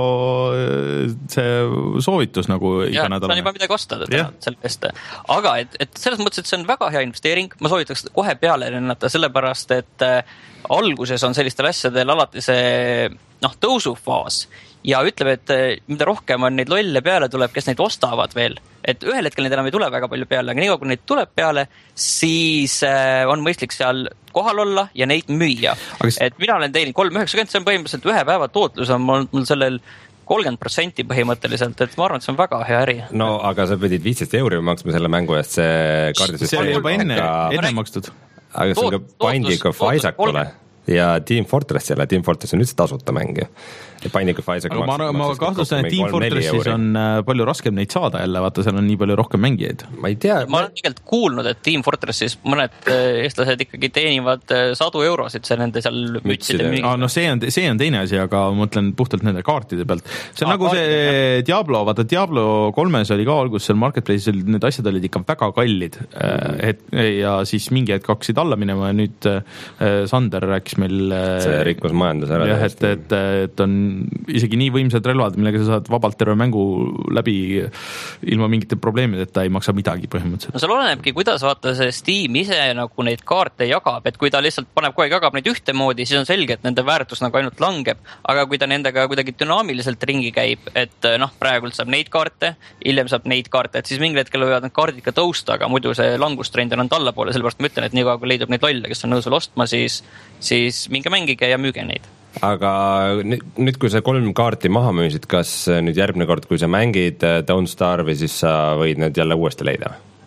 see soovitus nagu iga nädal. See on juba midagi osta selle eest. Aga et, et selles mõttes, et see on väga hea investeering. Ma soovitaks kohe peale lennata, sellepärast, et alguses on sellistel asjadel alati see noh, tõusufaas. Ja ütleb, et mida rohkem on neid lolle peale tuleb, kes neid ostavad veel. Et ühel hetkel neid enam ei tule väga palju peale, aga nii kui neid tuleb peale, siis on mõistlik seal kohal olla ja neid müüa. Aga... Et mina olen teeninud kolm üheksakümmend, see on põhimõtteliselt ühe päeva tootlus on mul sellel kolmkümmend protsenti põhimõtteliselt, et ma arvan, et see on väga hea äri. No, aga sa pidid viisteist euri maksma selle mängu eest, see kaardisüsteem. See oli juba enne, enne makstud. Aga see on ka Binding of Isaacule ja Team Fortressile, Team Fortress on üldse tasuta mäng. Binding of Isaac ma, ma kahtlustan, et Team Fortressis on palju raskem neid saada jälle, vaata, seal on nii palju rohkem mängijaid. Ma ei tea. Ma olen tegelikult kuulnud, et Team Fortressis mõned eestlased ikkagi teenivad sadu eurosid see nende seal mütside müügi. Ah, no see on, see on teine asi, aga ma mõtlen puhtalt nende kaartide pealt. See on ah, nagu kaartide. See Diablo, vaata Diablo kolmes oli ka algus seal Marketplace'il, need asjad olid ikka väga kallid mm. et, ja siis mingi hetk hakkasid alla minema ja nüüd Sander rääkis meil see rikkus majandus ära. Jah, et, et, et on isegi nii võimsad relvad, millega sa saad vabalt terve mängu läbi ilma mingite probleemideta, ei maksa midagi põhimõtteliselt. No seal olenebki, kuidas vaata see Steam ise nagu neid kaarte jagab, et kui ta lihtsalt paneb kogu aeg jagab neid ühtemoodi, siis on selge, et nende väärtus nagu ainult langeb, aga kui ta nendega kuidagi dünaamiliselt ringi käib, et noh, praegult saab neid kaarte, hiljem saab neid kaarte, et siis mingil hetkel võivad need kaardid ka tõusta, aga muidu see langustrend on allapoole, sellepärast ma ütlen, et nii kui leidub neid lolle, kes on nõus veel ostma, siis, siis minge mängige ja müüge neid. Aga nüüd, kui sa kolm kaarti maha müüsid, kas nüüd järgmine kord, kui sa mängid Don't Starve'i, siis sa võid need jälle uuesti leida?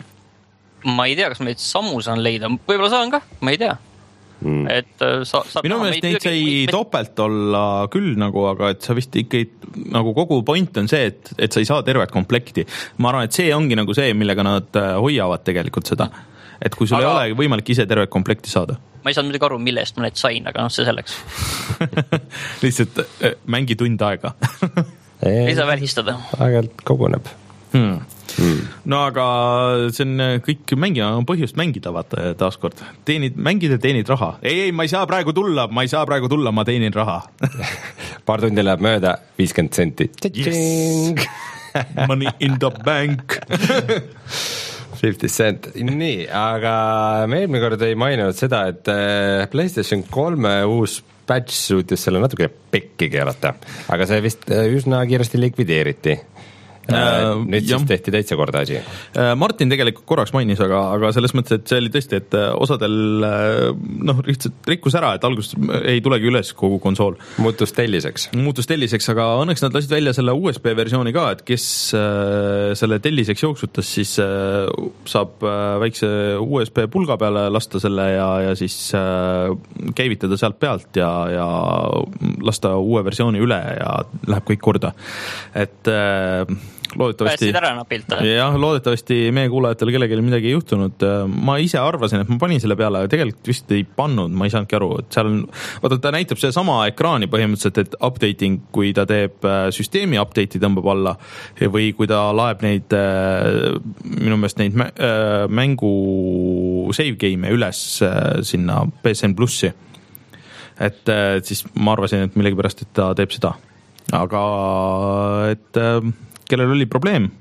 Ma ei tea, kas ma neid samu saan leida. Võib-olla saan ka, ma ei tea. Mm. Et sa, sa minu meelest neid sai meid... topelt olla küll nagu, aga et sa vist ikka nagu kogu point on see, et, et sa ei saa tervet komplekti. Ma arvan, et see ongi nagu see, millega nad hoiavad tegelikult seda. Et kui sul aga... ei ole võimalik ise tervet komplekti saada. Ma ei saanud muidugi aru, millest ma need sain, aga noh, see selleks. Lihtsalt mängi tund aega. ei saa välistada. Aegelt koguneb. Hmm. Hmm. No aga see on kõik mängija on põhjust mängida, vaata taaskord. Teenid, mängid ja teenid raha. Ei, ei, ma ei saa praegu tulla, ma ei saa praegu tulla, ma teenin raha. Paar tundi läheb mööda, viiskümmend senti. Yes. Money in the bank. viiskümmend cent. Nii, aga me eelmine kord ei maininud seda, et PlayStation kolme uus patch suutis selle natuke pekki keelata, aga see vist üsna kiiresti likvideeriti. Uh, nüüd siis jah. Tehti täitsa korda asi. Uh, Martin tegelikult korraks mainis, aga, aga selles mõttes, et see oli tõesti, et osadel noh, lihtsalt rikkus ära, et alguses ei tulegi üles kogu konsool. Muutus telliseks. Muutus telliseks, aga õnneks nad lasid välja selle U S B versiooni ka, et kes uh, selle telliseks jooksutas, siis uh, saab uh, väikse U S B pulga peale lasta selle ja, ja siis uh, käivitada sealt pealt ja, ja lasta uue versiooni üle ja läheb kõik korda. Et uh, loodetavasti, jah, loodetavasti meie kuulajatel kellelgi midagi ei juhtunud. Ma ise arvasin, et ma panin selle peale, aga tegelikult vist ei pannud, ma ei saanudki aru, et seal on, vaata, ta näitab see sama ekraani põhimõtteliselt, et updating, kui ta teeb süsteemi update'i tõmbab alla või kui ta laeb neid, minu meelest neid mängu save game'e üles sinna P S N plussi. Et siis ma arvasin, et millegipärast, et ta teeb seda. Aga et kellel oli probleem,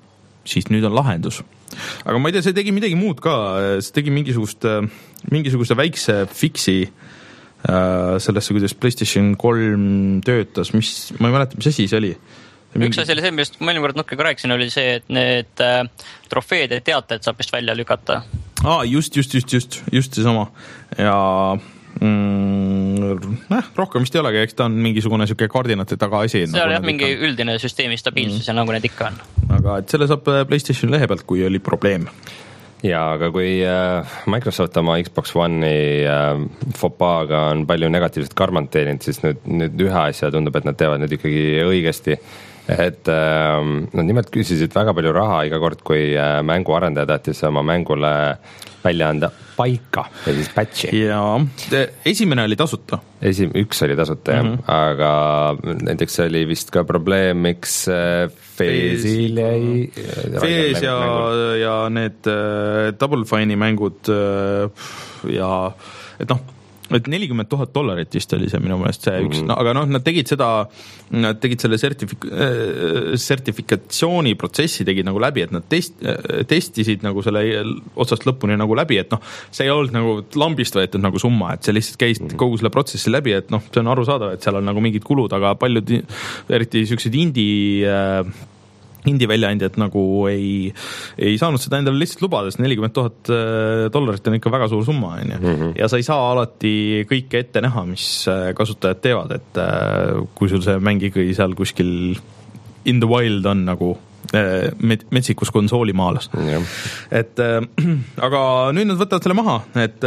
siis nüüd on lahendus. Aga ma ei tea, see tegi midagi muud ka, see tegi mingisugust, mingisuguse väikse fiksi sellesse, kuidas PlayStation kolm töötas, mis, ma ei mäleta, mis asi see oli. Mingi... Üks asi oli see, millest ma eelmine kord nukkega rääkisin, oli see, et need äh, trofeed ja teated saab vist välja lükata. Aa, just, just, just, just, just see sama. Ja mm, eh, rohkem vist ei olegi, eks ta on mingisugune selline koordinate taga asi. See nagu oli jah, mingi on. Üldine süsteemi stabiilsus mm. ja nagu need ikka on. Aga et selle saab PlayStation lehe pealt, kui oli probleem. Ja aga kui Microsoft oma Xbox One'i fopaaga on palju negatiivset karmant teeninud, siis nüüd, nüüd ühe asja tundub, et nad teevad nüüd ikkagi õigesti. Et nad nimelt küsisid väga palju raha iga kord, kui mängu arendaja tahtis oma mängule välja anda paika ja siis patchi. Ja esimene oli tasuta. Esi, üks oli tasuta, mm-hmm. jah. Aga näiteks oli vist ka probleem, miks Feesil jäi. Fees ja, ja need uh, Double Fine'i mängud uh, ja et noh, et nelikümmend tuhat dollarit vist oli see minu meelest see üks, mm-hmm. no, aga noh, nad tegid seda, nad tegid selle sertifik- äh, sertifikatsiooni protsessi tegid nagu läbi, et nad test, testisid nagu selle otsast lõpuni nagu läbi, et noh, see ei olnud nagu lambist võetud nagu summa, et see lihtsalt käis mm-hmm. kogu selle protsessi läbi, et noh, see on arusaadav, et seal on nagu mingid kulud, aga paljud, eriti sellised indie äh, indie väljaandjad nagu ei, ei saanud seda endale lihtsalt lubades, nelikümmend tuhat dollarit on ikka väga suur summa, on ju. Mm-hmm. Ja sa ei saa alati kõike ette näha, mis kasutajad teevad, et kui sul see mäng ikkagi seal kuskil in the wild on nagu metsikus konsoolimaalas. Mm-hmm. Et aga nüüd nad võtavad selle maha, et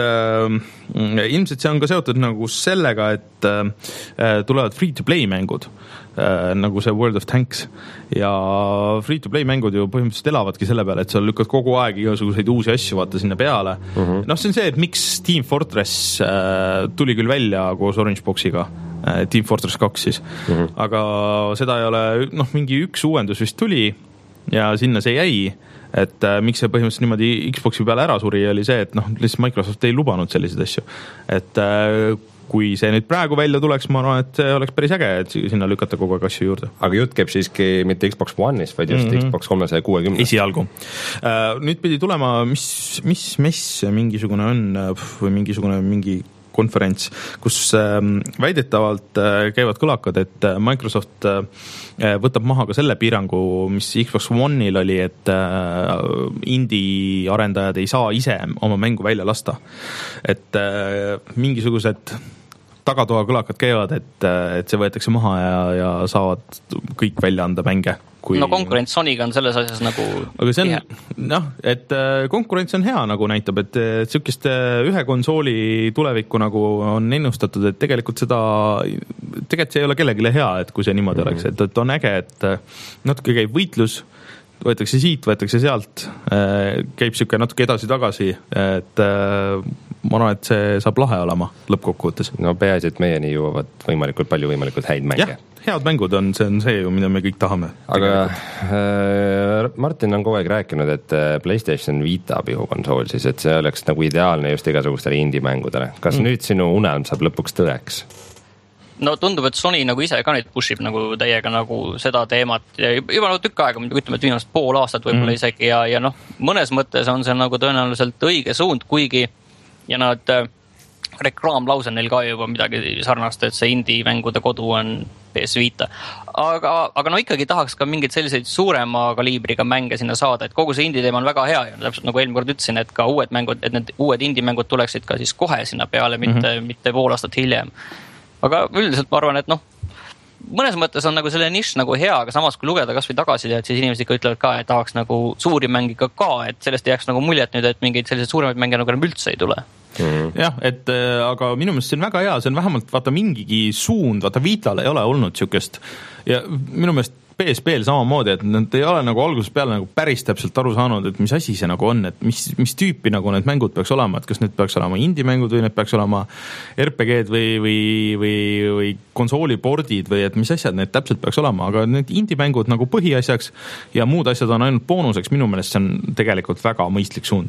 ilmselt see on ka seotud nagu sellega, et tulevad free-to-play mängud, nagu see World of Tanks ja free-to-play mängud ju põhimõtteliselt elavadki selle peale, et sa lükkad kogu aeg igasuguseid uusi asju vaata sinna peale. Mm-hmm. Noh, see on see, et miks Team Fortress tuli küll välja koos Orange Boxiga, Team Fortress kaks siis, mm-hmm. aga seda ei ole, noh, mingi üks uuendus vist tuli ja sinna see jäi, et äh, miks see põhimõtteliselt niimoodi Xboxi peale ära suri, oli see, et noh, lihtsalt Microsoft ei lubanud selliseid asju. Et äh, kui see nüüd praegu välja tuleks, ma arvan, et see oleks päris äge, et sinna lükata kogu aeg asju juurde. Aga jutt käib siiski mitte Xbox One'is, vaid just mm-hmm. Xbox kolmesaja kuuekümne. Esialgu. Äh, nüüd pidi tulema, mis, mis mess mingisugune on või mingisugune mingi konverents, kus äh, väidetavalt äh, käivad kõlakad, et Microsoft äh, võtab maha ka selle piirangu, mis Xbox One'il oli, et äh, indie arendajad ei saa ise oma mängu välja lasta. Et äh, mingisugused tagatoa kõlakad käivad, et, et see võetakse maha ja, ja saavad kõik välja anda mänge. Kui... No konkurents Sonyga on selles asjas nagu aga see on, noh, et konkurents on hea nagu näitab, et sükest ühe konsooli tulevikku nagu on ennustatud, et tegelikult seda, tegelikult see ei ole kellegile hea, et kui see niimoodi mm-hmm. oleks, et, et on äge, et natuke käib võitlus, võetakse siit, võetakse sealt, käib siuke natuke edasi-tagasi, et ma arvan, et see saab lahe olema lõppkokkuvõttes. No peaasi, et meieni jõuavad võimalikult palju võimalikult häid mänge. Jah, head mängud on, see on see ju, mida me kõik tahame. Aga äh, Martin on kogu aeg rääkinud, et PlayStation Vita pihukonsool siis, et see oleks nagu ideaalne just igasugustele indie-mängudele. Kas mm. nüüd sinu unelm saab lõpuks tõeks? No tundub, et Sony nagu ise ka nüüd pushib nagu täiega nagu seda teemat ja juba nagu tükk aega, ütleme, et viimast pool aastat võib-olla mm. isegi ja, ja noh, mõnes mõttes on see nagu tõenäoliselt õige suund, kuigi ja nad reklaamlause neil ka juba midagi sarnast, et see indie-mängude kodu on P S Vita. Aga, aga no ikkagi tahaks ka mingeid selliseid suurema kaliibriga mänge sinna saada, et kogu see indie-teema on väga hea ja täpselt nagu eelmine kord ütlesin, et ka uued mängud, et need uued indie-mängud tuleksid ka siis kohe sinna peale, mitte, mm-hmm. mitte pool aastat hiljem. Aga üldiselt ma arvan, et noh, mõnes mõttes on nagu selle nišš nagu hea, aga samas kui lugeda kas või tagasi, et siis inimesed ikka ütlevad ka, et tahaks nagu suuri mängi ka ka, et sellest ei jääks nagu muljet nüüd, et mingeid selliseid suuremaid mänge nagu üldse ei tule. Mm. Jah, et aga minu meelest see on väga hea, see on vähemalt vaata mingigi suund, vaata Vital ei ole olnud siukest ja minu meelest P S P-l samamoodi, et nad ei ole nagu algusest peale nagu päris täpselt aru saanud, et mis asi see nagu on, et mis, mis tüüpi nagu need mängud peaks olema, et kas need peaks olema indie-mängud või need peaks olema R P G-d või, või, või, või konsoolipordid või et mis asjad need täpselt peaks olema, aga need indie-mängud nagu põhiasjaks ja muud asjad on ainult boonuseks, minu meelest see on tegelikult väga mõistlik suund.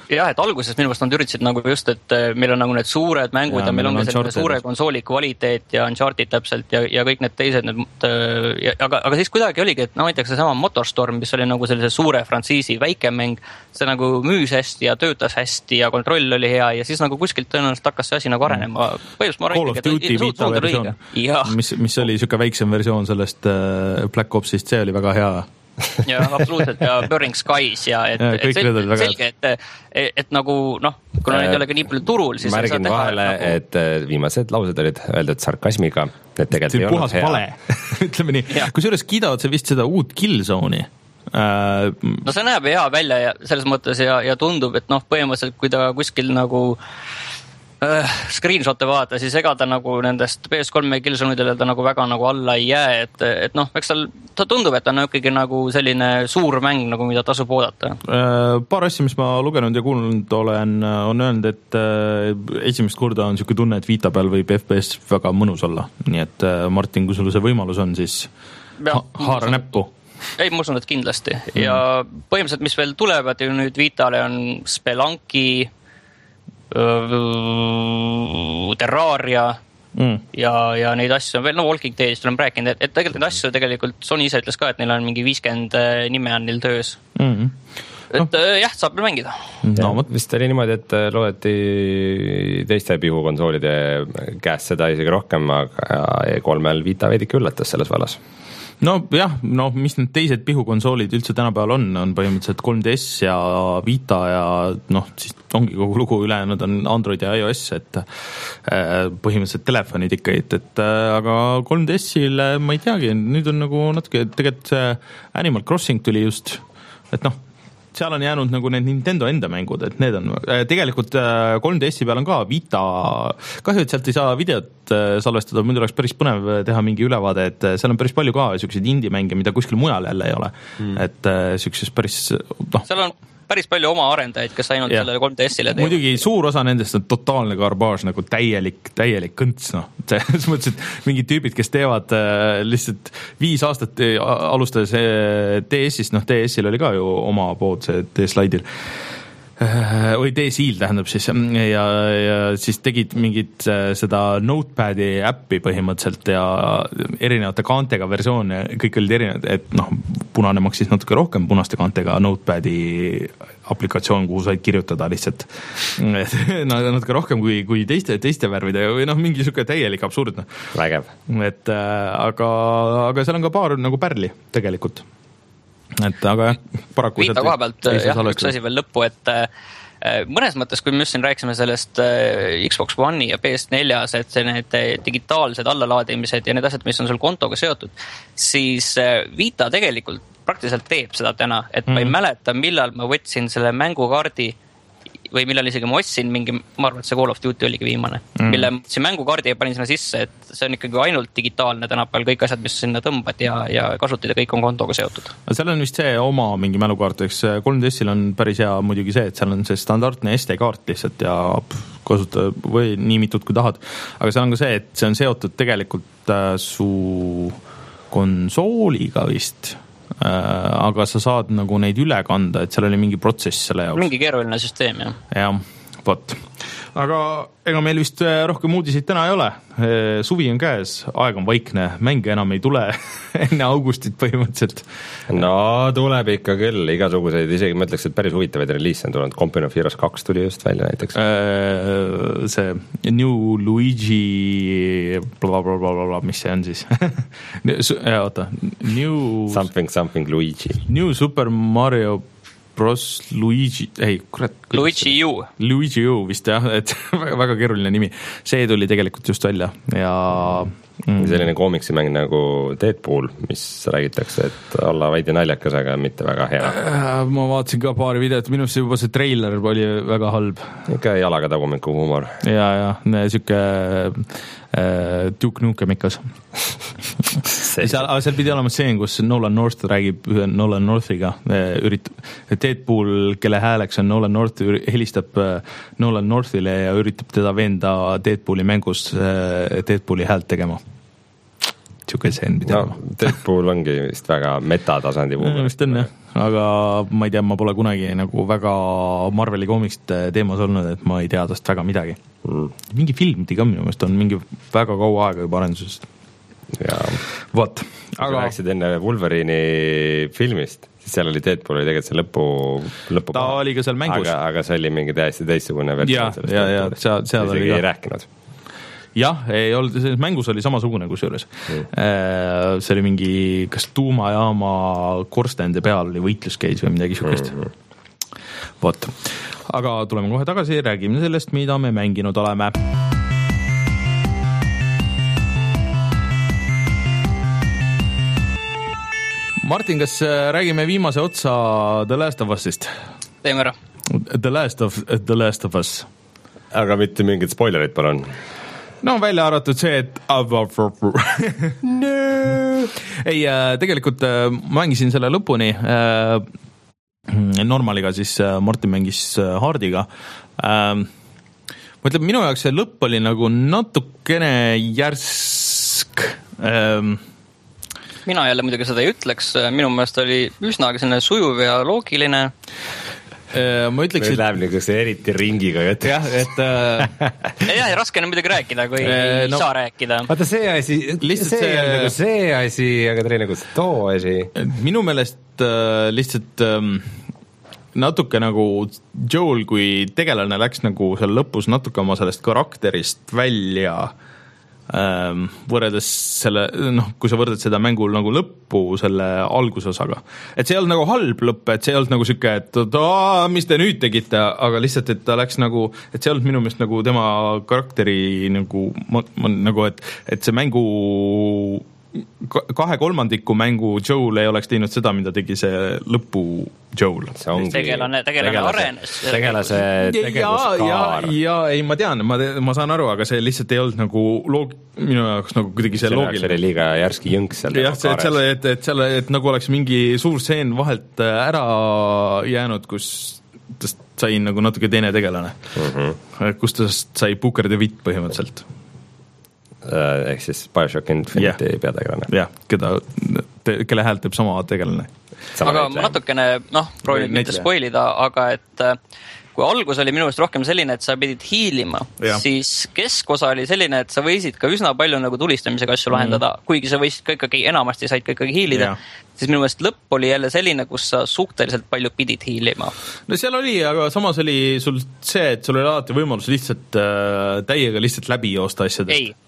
jah, et alguses minu meelest nad üritasid nagu just, et meil on nagu need suured mängud ja, ja meil ongi selline suure konsooli kvaliteet ja Uncharted täpselt ja, ja kõik need teised need, ja, aga, aga siis kuidagi oligi, et no näiteks seesama Motorstorm, mis oli nagu sellise suure frantsiisi väike mäng, see nagu müüs hästi ja töötas hästi ja kontroll oli hea ja siis nagu kuskilt tõenäoliselt hakkas see asi nagu arenema. Call of Duty Vita versioon, mis, mis oli siuke väiksem versioon sellest Black Opsist, see oli väga hea. ja absoluutselt ja Burning Skies ja et, ja, et selge, selge et, et, et nagu noh, kuna neid ei ole ka nii palju turul, siis märgin vahele, nagu... et viimased laused olid öeldud sarkasmiga, et tegelikult see ei olnud hea. Ütleme nii, kusjuures kiidavad see vist seda uut Killzone'i. No see näeb hea välja ja selles mõttes ja, ja tundub, et noh, põhimõtteliselt kui ta kuskil nagu äh, screenshot'e vaata, siis ega ta nagu nendest P S kolm Killzone'idele ta nagu väga nagu alla ei jää, et, et noh, eks tal, ta tundub, et ta on ikkagi nagu selline suur mäng, nagu mida tasub oodata. Paar asja, mis ma lugenud ja kuulnud olen, on öelnud, et esimest korda on siuke tunne, et Vita peal võib F P S väga mõnus olla. Nii et Martin, kui sul see võimalus on, siis ja, haara näppu. Ei, ma usun, et kindlasti. Mm. Ja põhimõtteliselt, mis veel tulevad ju nüüd Vitale on Spelunky, Terraria mm. ja, ja neid asju on veel, no Walking Deadist olen rääkinud, et, et tegelikult neid asju tegelikult Sony ise ütles ka, et neil on mingi viiskümmend nime on neil töös. Mm. Et no. jah, saab mängida. No, vist oli niimoodi, et loeti teiste pihukonsoolide käest seda isegi rohkem, aga E kolmel Vita veidike üllatas selles vallas. No jah, no mis need teised pihukonsoolid üldse tänapäeval on, on põhimõtteliselt kolm D S ja Vita ja noh, siis ongi kogu lugu ülejäänud on Android ja iOS, et põhimõtteliselt telefonid ikka, et, et aga kolm D S-ile ma ei teagi, nüüd on nagu natuke, tegelikult see Animal Crossing tuli just, et noh, seal on jäänud nagu need Nintendo enda mängud, et need on tegelikult kolm D S-i peal on ka Vita, kahju, et sealt ei saa videot salvestada, muidu oleks päris põnev teha mingi ülevaade, et seal on päris palju ka siukseid indie-mänge, mida kuskil mujal jälle ei ole, mm. et siukses päris noh. Seal on päris palju oma arendajaid, kes ainult ja. Sellele kolm D S-ile teevad. Muidugi suur osa nendest on totaalne garbaaž, nagu täielik, täielik kõnts, noh. Selles mõttes, et mingid tüübid, kes teevad äh, lihtsalt viis aastat alustades D S-ist, noh, D S-il oli ka ju oma pood see D-slaidil. või D S-il tähendab siis ja, ja siis tegid mingit seda notepadi äppi põhimõtteliselt ja erinevate kaantega versioone, kõik olid erinevad, et noh, punane maksis natuke rohkem punaste kaantega notepadi aplikatsioon, kuhu said kirjutada lihtsalt natuke rohkem kui, kui teiste, teiste värvide või noh, mingi siuke täielik absurd. Vägev. Et aga, aga seal on ka paar nagu pärli tegelikult. Et aga jah, paraku Vita koha pealt jah, üks asi veel lõppu, et mõnes mõttes, kui me just siin rääkisime sellest Xbox One'i ja P S neljas, et see need digitaalsed allalaadimised ja need asjad, mis on sul kontoga seotud, siis Vita tegelikult praktiliselt teeb seda täna, et mm. ma ei mäleta, millal ma võtsin selle mängukaardi või millal isegi ma ostsin mingi, ma arvan, et see Call of Duty oligi viimane, mm. mille see mängukaardi ja panin sinna sisse, et see on ikkagi ainult digitaalne tänapäeval, kõik asjad, mis sinna tõmbad ja, ja kasutad ja kõik on kontoga seotud. Seal on vist see oma mingi mälukaart, eks kolm D S-il on päris hea muidugi see, et seal on see standardne S D-kaart lihtsalt ja kasuta või nii mitut kui tahad, aga seal on ka see, et see on seotud tegelikult äh, su konsooliga vist, aga sa saad nagu neid üle kanda, et seal oli mingi protsess selle jaoks. Mingi keeruline süsteem, jah. jah, vot. Aga ega meil vist rohkem uudiseid täna ei ole. Suvi on käes, aeg on vaikne, mänge enam ei tule enne augustit põhimõtteliselt. No tuleb ikka küll, igasuguseid, isegi ma ütleks, et päris huvitavaid reliise on tulnud. Company of Heroes kaks tuli just välja näiteks. See New Luigi bla bla bla bla, mis see on siis? Oota, New... Something something Luigi. New Super Mario Bros. Luigi, ei, kurat. Luigi U. Luigi U vist jah, et väga keeruline nimi. See tuli tegelikult just välja ja... Mm. Selline koomiksimäng nagu Deadpool, mis räägitakse, et olla veidi naljakas, aga mitte väga hea. Ma vaatasin ka paari videot, minusse juba see trailer oli väga halb. Ikka jalaga tagumiku huumor. Ja, ja, siuke äh, Duke Nukem ikas. seal, seal pidi olema see, kus Nolan North räägib ühe Nolan Northiga, ürit, Deadpool, kelle hääleks on Nolan North, helistab Nolan Northile ja üritab teda veenda Deadpooli mängus Deadpooli häält tegema. siuke seen pidi olema. No, Deadpool ongi vist väga metatasandi puhul. Vist on jah, aga ma ei tea, ma pole kunagi nagu väga Marveli koomikste teemas olnud, et ma ei tea tast väga midagi. Mm. Mingi filmidi ka minu meelest on mingi väga kaua aega juba arenduses. Ja Vot, aga rääksid enne Wolverine'i filmist, siis seal oli Deadpool oli tegelikult see lõpu, lõpu ta paha. Oli ka seal mängus. Aga, aga see oli mingi täiesti teistsugune versioon sellest. Ja, ja, ja seal, seal oli ka. Ei rääkinud. Jah, ei olnud, selles mängus oli samasugune kusjuures. Mm. See oli mingi, kas tuumajaama korstende peal oli võitluskeis või midagi sukest. Mm-hmm. Vot, aga tuleme kohe tagasi, räägime sellest, mida me mänginud oleme. Martin, kas räägime viimase otsa The Last of Us'ist? Teeme ära. The Last of, The Last of Us. Aga mitte mingid spoilerid, palun. No välja arvatud see, et no. Ei, tegelikult mängisin selle lõpuni. Normaliga siis Martin mängis Hardiga. Ma ütleb, minu jaoks see lõpp oli nagu natukene järsk. Mina jälle muidugi seda ei ütleks, minu meelest oli üsnagi selline sujuv ja loogiline. Ma ütleks, et läheb nagu see eriti ringiga jutt. Jah, et jah, raske on midagi rääkida, kui ei no, saa rääkida. Vaata see asi, lihtsalt see, see on nagu see asi, aga ta oli nagu too asi. Minu meelest lihtsalt natuke nagu Joel, kui tegelane läks nagu seal lõpus natuke oma sellest karakterist välja võrreldes selle, noh, kui sa võrdad seda mängul nagu lõppu selle algusosaga. Et see ei olnud nagu halb lõpp, et see ei olnud nagu siuke, et aa, mis te nüüd tegite, aga lihtsalt, et ta läks nagu, et see ei olnud minu meelest nagu tema karakteri nagu, ma, ma, nagu et, et see mängu kahe kolmandiku mängu Joel ei oleks teinud seda, mida tegi see lõpu Joel. See ongi tegelane, tegelane arenes. Tegelase tegevuskaar. Ja, ja, ja ei, ma tean, ma, ma saan aru, aga see lihtsalt ei olnud nagu loog, minu jaoks nagu kuidagi see loogiline. See oli liiga järski jõnks seal. Jah, see, et, selle, et, et, selle, et nagu oleks mingi suur seen vahelt ära jäänud, kus tast sai nagu natuke teine tegelane. Mm-hmm. Kus tast sai Booker DeWitt põhimõtteliselt. Ehk siis Bioshock Infinity yeah. peategelane. Jah, keda, kelle häält teeb sama tegelane. Sama aga ma natukene, noh, proovin mitte spoilida, aga et kui algus oli minu meelest rohkem selline, et sa pidid hiilima, ja. Siis keskosa oli selline, et sa võisid ka üsna palju nagu tulistamisega asju lahendada, mm. kuigi sa võisid ka ikkagi, enamasti said ka ikkagi hiilida, ja. Siis minu meelest lõpp oli jälle selline, kus sa suhteliselt palju pidid hiilima. No seal oli, aga samas oli sul see, et sul oli alati võimalus lihtsalt äh, täiega lihtsalt läbi joosta asjadest. Ei.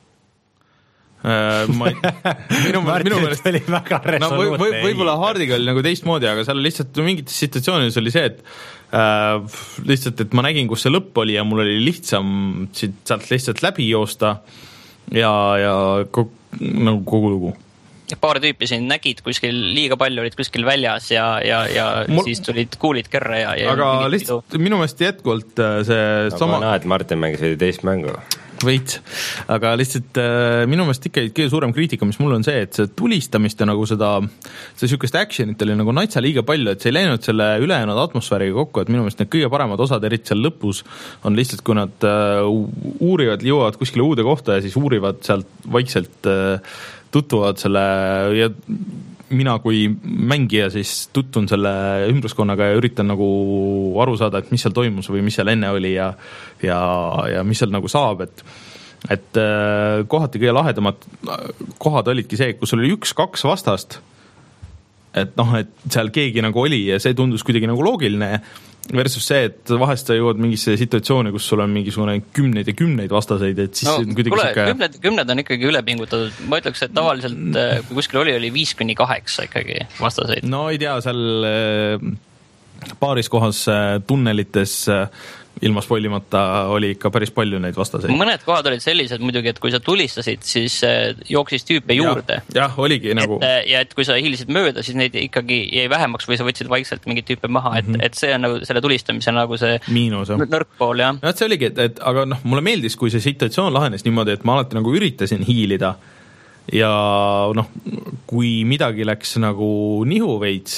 Uh, ma, minu, minu meelest oli väga resoluutne no, või, võib-olla Hardiga oli nagu teistmoodi, aga seal lihtsalt mingites situatsioonides oli see, et uh, lihtsalt, et ma nägin, kus see lõpp oli ja mul oli lihtsam sealt lihtsalt läbi joosta ja, ja kogu, nagu kogu lugu. Ja paar tüüpi siin nägid kuskil, liiga palju olid kuskil väljas ja, ja, ja mul... siis tulid kuulid kerre ja, ja aga lihtsalt pidu. Minu meelest jätkuvalt see no, sama ma näen, et Martin mängis veidi teist mängu veits, aga lihtsalt äh, minu meelest ikka kõige suurem kriitika, mis mul on see, et see tulistamist ja nagu seda see sükest actionit oli nagu natsa liiga palju, et see ei läinud selle ülejäänud atmosfääriga kokku, et minu meelest need kõige paremad osad, eriti seal lõpus, on lihtsalt, kui nad äh, uurivad, jõuavad kuskile uude kohta ja siis uurivad sealt vaikselt äh, tutvuvad selle ja mina kui mängija siis tuttun selle ümbruskonnaga ja üritan nagu aru saada, et mis seal toimus või mis seal enne oli ja, ja, ja mis seal nagu saab, et, et kohati kõige lahedamad kohad olidki see, kus oli üks-kaks vastast, et noh, et seal keegi nagu oli ja see tundus kuidagi nagu loogiline versus see, et vahest sa jõuad mingisse situatsiooni, kus sul on mingisugune kümneid ja kümneid vastaseid, et siis no, kuule, siuke... kümned, kümned on ikkagi ülepingutatud, ma ütleks, et tavaliselt kui kuskil oli, oli viis kuni kaheksa ikkagi vastaseid. No ei tea, seal paaris kohas tunnelites ilma spoilimata oli ikka päris palju neid vastaseid. Mõned kohad olid sellised muidugi, et kui sa tulistasid, siis jooksis tüüpe juurde. Jah, oligi nagu. Et, ja et kui sa hiilisid mööda, siis neid ikkagi jäi vähemaks või sa võtsid vaikselt mingid tüüpe maha, et, mm-hmm. et see on nagu selle tulistamise nagu see miinus, nõrk pool, jah. No, et see oligi, et, et aga noh, mulle meeldis, kui see situatsioon lahenes niimoodi, et ma alati nagu üritasin hiilida ja noh, kui midagi läks nagu nihu veits,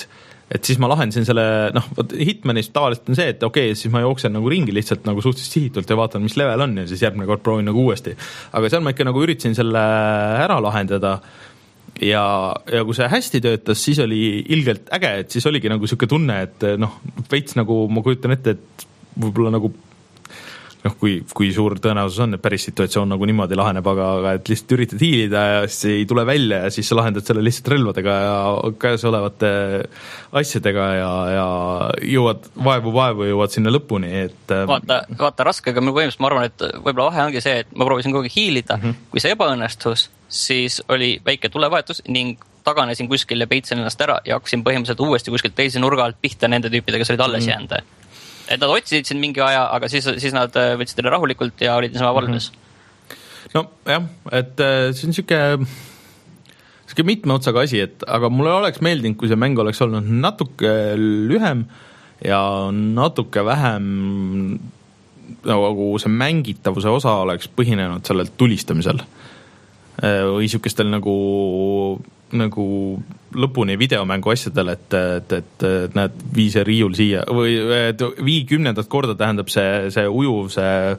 et siis ma lahendasin selle, noh, Hitmanis tavaliselt on see, et okei okay,, siis ma jooksen nagu ringi lihtsalt nagu suhteliselt sihitult ja vaatan, mis level on ja siis järgmine kord proovin nagu uuesti. Aga seal ma ikka nagu üritasin selle ära lahendada ja, ja kui see hästi töötas, siis oli ilgelt äge, et siis oligi nagu siuke tunne, et noh, veits nagu ma kujutan ette, et võib-olla nagu noh, kui, kui suur tõenäosus on, et päris situatsioon nagu niimoodi laheneb, aga, aga et lihtsalt üritad hiilida ja siis ei tule välja ja siis sa lahendad selle lihtsalt relvadega ja käes olevate asjadega ja, ja jõuad vaevu-vaevu, jõuad sinna lõpuni, et vaata, vaata raske, aga põhimõtteliselt ma arvan, et võib-olla vahe ongi see, et ma proovisin kogu hiilida, mm-hmm. kui see ebaõnnestus, siis oli väike tulevahetus ning taganesin kuskil ja peitsin ennast ära ja hakkasin põhimõtteliselt uuesti kuskilt teise nurga alt pihta nende tüüpidega, kes olid alles mm-hmm. jäänud. Et nad otsisid siin mingi aja, aga siis, siis nad võtsid teile rahulikult ja olid sama valmis. No jah, et see on siuke, siuke mitme otsaga asi, et aga mulle oleks meeldinud, kui see mäng oleks olnud natuke lühem ja natuke vähem nagu see mängitavuse osa oleks põhinenud sellelt tulistamisel või siukestel nagu nagu lõpuni videomängu asjadel, et, et, et, et näed viise riiul siia või et vii kümnendat korda tähendab see, see ujuv, see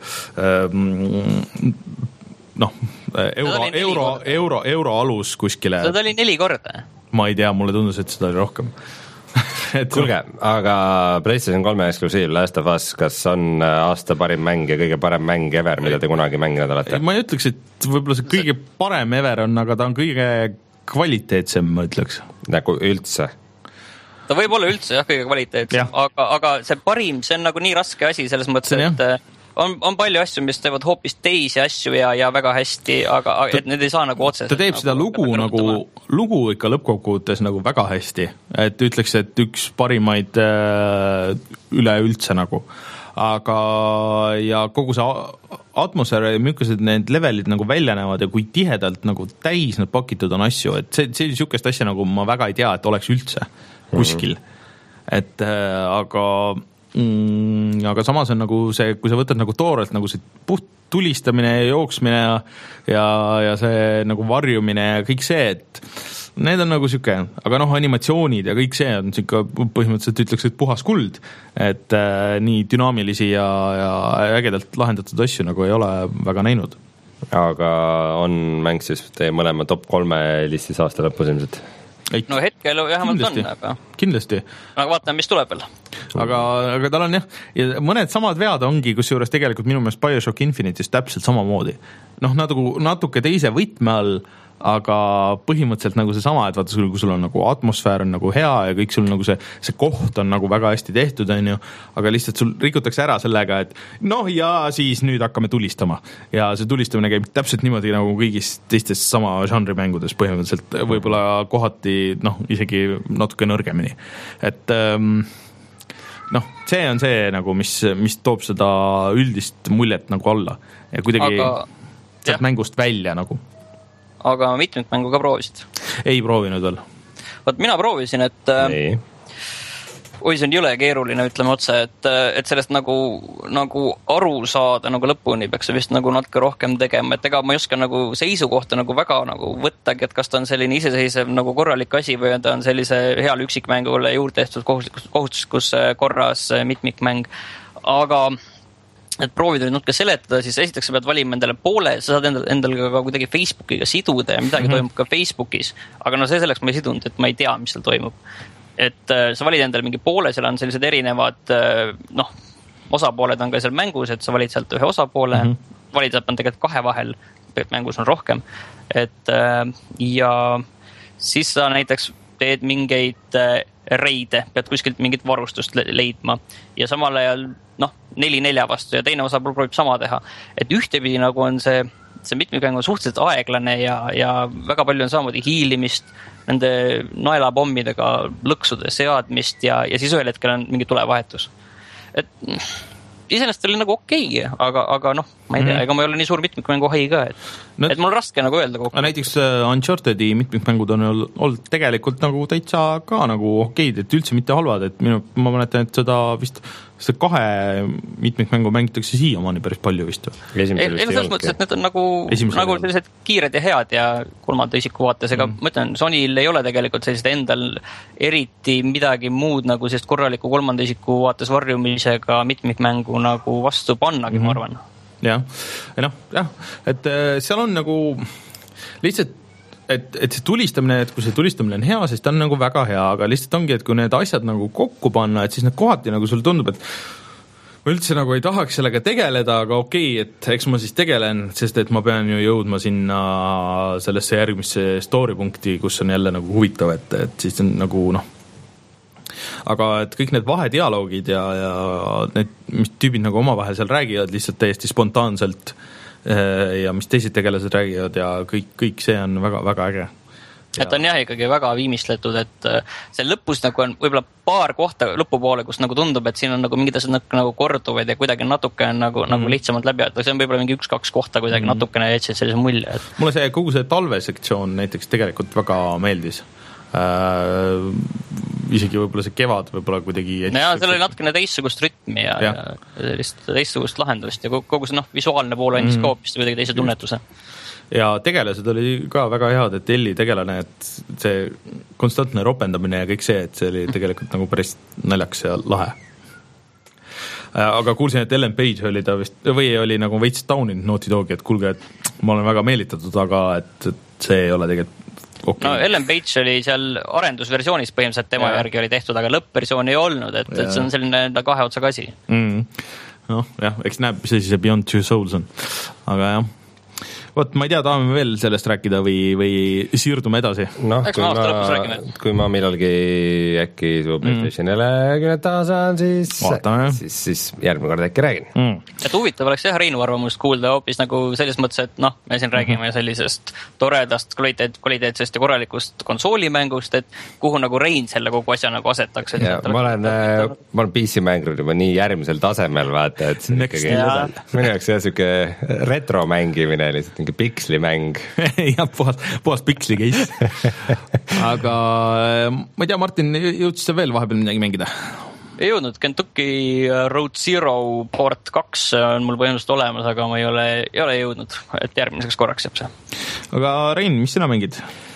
noh, euro, euro, euro, euro alus kuskile. Seda oli neli korda. Ma ei tea, mulle tundus, et seda oli rohkem. et kuulge, aga PlayStation kolme eksklusiiv Last of Us, kas on aasta parim mäng ja kõige parem mäng ever, mida te kunagi mänginud olete? Ma ei ütleks, et võib-olla see kõige parem ever on, aga ta on kõige kvaliteetsem, ma ütleks. Nagu üldse? Ta võib olla üldse jah, kõige kvaliteetsem, aga, aga see parim, see on nagu nii raske asi selles mõttes, et on, on palju asju, mis teevad hoopis teisi asju ja, ja väga hästi, aga ta, et need ei saa nagu otseselt. Ta teeb nagu, seda lugu nagu, lugu ikka lõppkokkuvõttes nagu väga hästi, et ütleks, et üks parimaid äh, üleüldse nagu. Aga ja kogu see atmosfäär ja millised need levelid nagu välja näevad ja kui tihedalt nagu täis nad pakitud on asju, et see, see sükest asja nagu ma väga ei tea, et oleks üldse kuskil. Mm-hmm. Et äh, aga mm, aga samas on nagu see, kui sa võtad nagu toorelt nagu see puht tulistamine ja jooksmine ja, ja, ja see nagu varjumine ja kõik see, et need on nagu siuke, aga noh, animatsioonid ja kõik see on siuke põhimõtteliselt ütleks, et puhas kuld, et äh, nii dünaamilisi ja, ja ägedalt lahendatud asju nagu ei ole väga näinud. Aga on mäng siis teie mõlema top kolme listis aasta lõpus ilmselt? No hetkel vähemalt on, aga kindlasti. Aga vaatame, mis tuleb veel. Aga, aga tal on jah, ja mõned samad vead ongi, kus juures tegelikult minu meelest BioShock Infinite'is täpselt samamoodi. Noh, natuke, natuke teise võtme all, aga põhimõtteliselt nagu see sama, et vaata, kui sul on nagu atmosfäär on nagu hea ja kõik sul nagu see, see koht on nagu väga hästi tehtud, on ju, aga lihtsalt sul rikutakse ära sellega, et noh, ja siis nüüd hakkame tulistama. Ja see tulistamine käib täpselt niimoodi nagu kõigis teistes sama žanrimängudes põhimõtteliselt, võib-olla kohati noh, isegi natuke nõrgemini. Et ähm, noh, see on see nagu, mis, mis toob seda üldist muljet nagu alla ja kuidagi aga, sealt mängust välja nagu. Aga mitmikmängu ka proovisid? Ei proovinud veel. Vaat mina proovisin, et ei. Oi, see on jõle keeruline, ütleme otse, et, et sellest nagu, nagu aru saada nagu lõpuni peaks vist nagu natuke rohkem tegema, et ega ma ei oska nagu seisukohta nagu väga nagu võttagi, et kas ta on selline iseseisev nagu korralik asi või ta on sellise heal üksikmängule juurde tehtud kohustuslikus, kohustuslikus korras mitmikmäng, aga et proovida nüüd natuke seletada, siis esiteks sa pead valima endale poole, sa saad endal, endal ka kuidagi Facebookiga siduda ja midagi mm-hmm. toimub ka Facebookis, aga no see selleks ma ei sidunud, et ma ei tea, mis seal toimub. Et äh, sa valid endale mingi poole, seal on sellised erinevad äh, noh, osapooled on ka seal mängus, et sa valid sealt ühe osapoole, mm-hmm. valid saab on tegelikult kahe vahel, mängus on rohkem, et äh, ja siis sa näiteks teed mingeid äh, reide, pead kuskilt mingit varustust leidma ja samal ajal noh, neli nelja vastu ja teine osapool proovib sama teha. Et ühtepidi nagu on see, see mitmikmäng on suhteliselt aeglane ja, ja väga palju on samamoodi hiilimist, nende naelapommidega lõksude seadmist ja, ja siis ühel hetkel on mingi tulevahetus. Et iseenesest oli nagu okei, aga, aga noh, ma ei tea, ega ma ei ole nii suur mitmikmängu hai ka, et, no, et mul on raske nagu öelda kokku. Näiteks Unchartedi mitmikmängud on olnud tegelikult nagu täitsa ka nagu okeid, et üldse mitte halvad, et minu, ma mäletan, et seda vist seda kahe mitmikmängu mängitakse siiamaani päris palju vist. Ei, ei no selles mõttes, et need on nagu, nagu sellised kiired ja head ja kolmanda isiku vaates, ega mm. ma ütlen, Sonyl ei ole tegelikult sellised endal eriti midagi muud nagu sellist korraliku kolmanda isiku vaates varjumisega mitmikmängu nagu vastu pannagi, mm. ma arvan. Jah, noh, jah, et seal on nagu lihtsalt et, et see tulistamine, et kui see tulistamine on hea, siis ta on nagu väga hea, aga lihtsalt ongi, et kui need asjad nagu kokku panna, et siis need kohati nagu sul tundub, et ma üldse nagu ei tahaks sellega tegeleda, aga okei, et eks ma siis tegelen, sest et ma pean ju jõudma sinna sellesse järgmisse story punkti, kus on jälle nagu huvitav, et, et siis on nagu noh, aga et kõik need vahedialoogid ja, ja need, mis tüübid nagu omavahel seal räägivad lihtsalt täiesti spontaanselt ja mis teised tegelased räägivad ja kõik, kõik see on väga, väga äge. Ja. Et on jah ikkagi väga viimistletud, et see lõpus nagu on võib-olla paar kohta lõpupoole, kus nagu tundub, et siin on nagu mingid asjad nagu korduvad ja kuidagi natuke on nagu, mm. nagu lihtsamalt läbi, et see on võib-olla mingi üks-kaks kohta kuidagi mm. natukene jätsid sellise mulje. Et... mulle see kogu see talvesektsioon näiteks tegelikult väga meeldis. Äh, isegi võib-olla see kevad võib-olla kuidagi no jaa, seal oli natukene teistsugust rütmi ja, ja. ja sellist teistsugust lahendust ja kogu see noh, visuaalne pool andis mm. kaopist kuidagi teise tunnetuse. Ja tegelased oli ka väga head, et Elli tegelane, et see konstantne ropendamine ja kõik see, et see oli tegelikult nagu päris naljakas ja lahe. Aga kuulsin, et Ellen Page oli ta vist, või oli nagu veits tauninud Naughty Dogi, et kuulge, et ma olen väga meelitatud, aga et, et see ei ole tegelikult okay. No Ellen Page oli seal arendusversioonis põhimõtteliselt tema ja. järgi oli tehtud, aga lõppversioon ei olnud, et, et see on selline kahe otsaga asi. Mm. Noh, jah, eks näeb, mis asi see Beyond Two Souls on. Aga jah. Vot, ma ei tea, tahame veel sellest rääkida või, või siirdume edasi? Noh, kui ma, kui ma millalgi äkki su PlayStation neljakümne tasan, siis, siis, siis järgmine kord äkki räägin. Mm. Et huvitav oleks jah Reinu arvamust kuulda hoopis nagu selles mõttes, et noh, me siin räägime mm-hmm. sellisest toredast kvaliteet, kvaliteetsest ja korralikust konsoolimängust, et kuhu nagu Rein selle kogu asja nagu asetaks. Ja, ma olen, ma olen P C-mängur juba nii järgmisel tasemel, vaata, et see on ikkagi minu jaoks jah, siuke retro mängimine lihtsalt mingi pikslimäng. jah, puhas, puhas piksli case. Aga ma ei tea, Martin, jõudis sa veel vahepeal midagi mängida? Ei jõudnud, Kentucky Road Zero port kaks on mul põhimõtteliselt olemas, aga ma ei ole, ei ole jõudnud, et järgmiseks korraks jääb see. Aga Rein, mis sina mängid?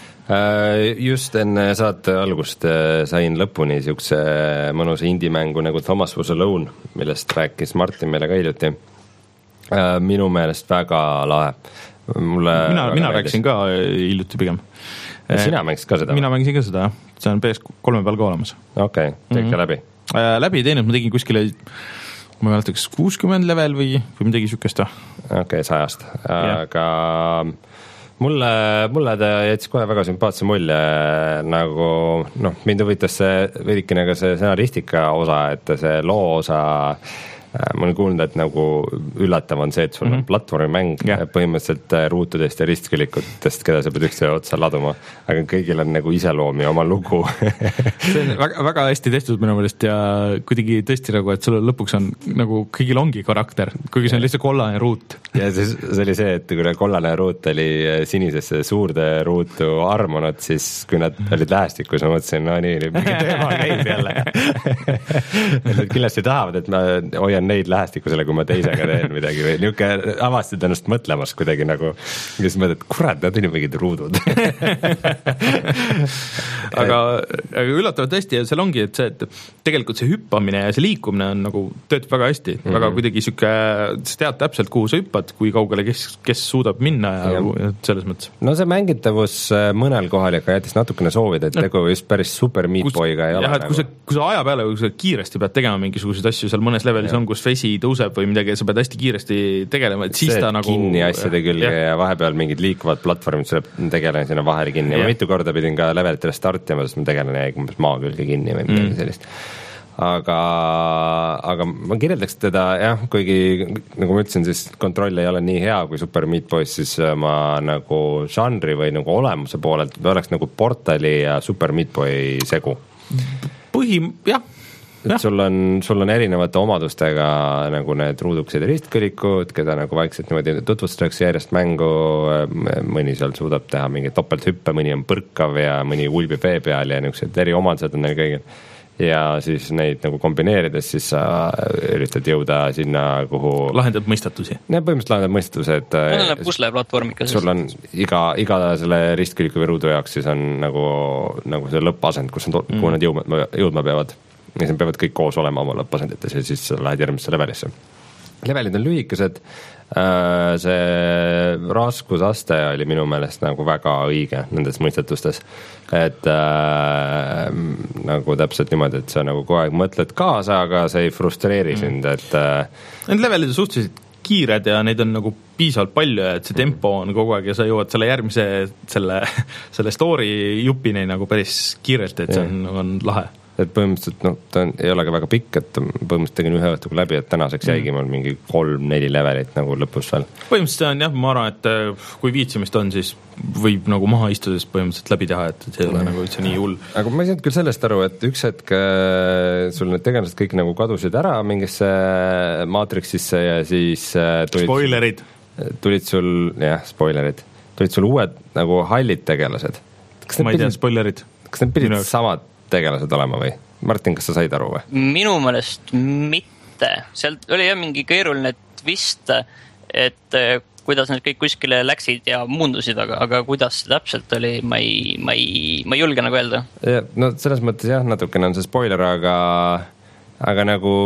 Just enne saate algust sain lõpuni siukse mõnusa indie-mängu nagu Thomas Was Alone, millest rääkis Martin meile ka hiljuti. Minu meelest väga lahe. Mulle mina, mina rääkisin ka hiljuti pigem. Sina mängisid ka seda? Mina mängisin ka seda, jah. See on P S kolme peal ka olemas. Okei, okay, teed ka läbi? Äh, läbi teinud, ma tegin kuskile, ma mäletaks kuuskümmend level või, või midagi sükest. Okei, okay, sajast. Aga mulle, mulle ta jätsis kohe väga sümpaatse mulje, nagu noh, mind huvitas see veidikene ka see scenaristika osa, et see loo osa ma olen kuulnud, et nagu üllatav on see, et sul on mm-hmm. platvormimäng yeah. põhimõtteliselt ruutudest ja ristkülikutest, keda sa pead üksteise otsa laduma, aga kõigil on nagu iseloom ja oma lugu. see on väga, väga hästi tehtud minu meelest ja kuidagi tõesti nagu, et sul lõpuks on nagu kõigil ongi karakter, kuigi see on lihtsalt kollane ruut. Ja see, see oli see, et kui kollane ruut oli sinisesse suurde ruutu armunud, siis kui nad olid lähestikus, ma mõtlesin, no nii, nüüd mingi teema käib jälle. Nad kindlasti tahavad, et ma hoian neid lähestikusele, kui ma teisega teen midagi või niuke avastid ennast mõtlemas kuidagi nagu, kes mõtled, et kurat, nad on ju mingid ruudud. aga, aga üllatavalt tõesti ja seal ongi, et see, et tegelikult see hüppamine ja see liikumine on nagu töötab väga hästi, mm-hmm. väga kuidagi siuke, sa tead täpselt, kuhu sa hüppad, kui kaugele kes, kes suudab minna ja, ja selles mõttes. No see mängitavus mõnel kohal ikka jättis natukene soovida, et tegu just päris super Meat Boyga ei ole. Jah, et kui sa, kui sa aja peale, kui sa kiiresti pead tegema mingisuguseid asju, seal mõnes levelis ja. On, kus vesi tõuseb või midagi, sa pead hästi kiiresti tegelema, et siis see, ta nagu kinni asjade külge ja. ja vahepeal mingid liikuvad platvormid, sa tegelane sinna vahele kinni ja ma mitu korda pidin ka levelitele startima, sest ma tegelane jäi umbes maa külge kinni või midagi mm. sellist. Aga, aga ma kirjeldaks teda jah, kuigi nagu ma ütlesin, siis kontroll ei ole nii hea kui Super Meat Boys, siis ma nagu žanri või nagu olemuse poolelt oleks nagu Portali ja Super Meat Boy segu. Põhi, jah et sul on, sul on erinevate omadustega nagu need ruudukesed ja ristkõlikud, keda nagu vaikselt niimoodi tutvustatakse järjest mängu, mõni seal suudab teha mingi topelthüppe, mõni on põrkav ja mõni ulbib vee peal ja niisugused eri omadused on neil kõigil. Ja siis neid nagu kombineerides siis sa üritad jõuda sinna, kuhu lahendab mõistatusi. Ne, põhimõtteliselt lahendab mõistatused. Need on pusleplatvormika. Sul on iga, iga selle ristkõliku või ruudu jaoks siis on nagu, nagu see lõppasend, kus on, kuhu nad jõudma, jõudma peavad. Ja siis peavad kõik koos olema oma lõppasendites ja siis lähed järgmisse levelisse. Levelid on lühikesed. See raskusaste oli minu meelest nagu väga õige nendes mõistatustes, et äh, nagu täpselt niimoodi, et sa nagu kogu aeg mõtled kaasa, aga see ei frustreeri sind, et äh, need levelid on suhteliselt kiired ja neid on nagu piisavalt palju ja et see tempo on kogu aeg ja sa jõuad selle järgmise selle, selle story jupini nagu päris kiirelt, et see on, on lahe. Et põhimõtteliselt, no ta on, ei olegi väga pikk, et põhimõtteliselt tegin ühe õhtuga läbi, et tänaseks jäigi mul mingi kolm-neli levelit nagu lõpus veel. Põhimõtteliselt on jah, ma arvan, et kui viitsimist on, siis võib nagu maha istudes põhimõtteliselt läbi teha, et see ei ole mm. nagu üldse nii hull. Aga ma ei saanud küll sellest aru, et üks hetk sul need tegelased kõik nagu kadusid ära mingisse Matrixisse ja siis tulid, spoilerid. Tulid sul, jah, spoilerid, tulid sul uued nagu hallid tegelased. Kas ma ei tea, spoilerid. Kas need pidid samad tegelased olema või? Martin, kas sa said aru või? Minu mõelest mitte. Sealt oli jah mingi keeruline twist, et kuidas need kõik kuskile läksid ja muundusid, aga, aga kuidas see täpselt oli, ma ei, ma ei, ma ei julge nagu öelda. Ja, no selles mõttes jah, natukene on see spoiler, aga, aga nagu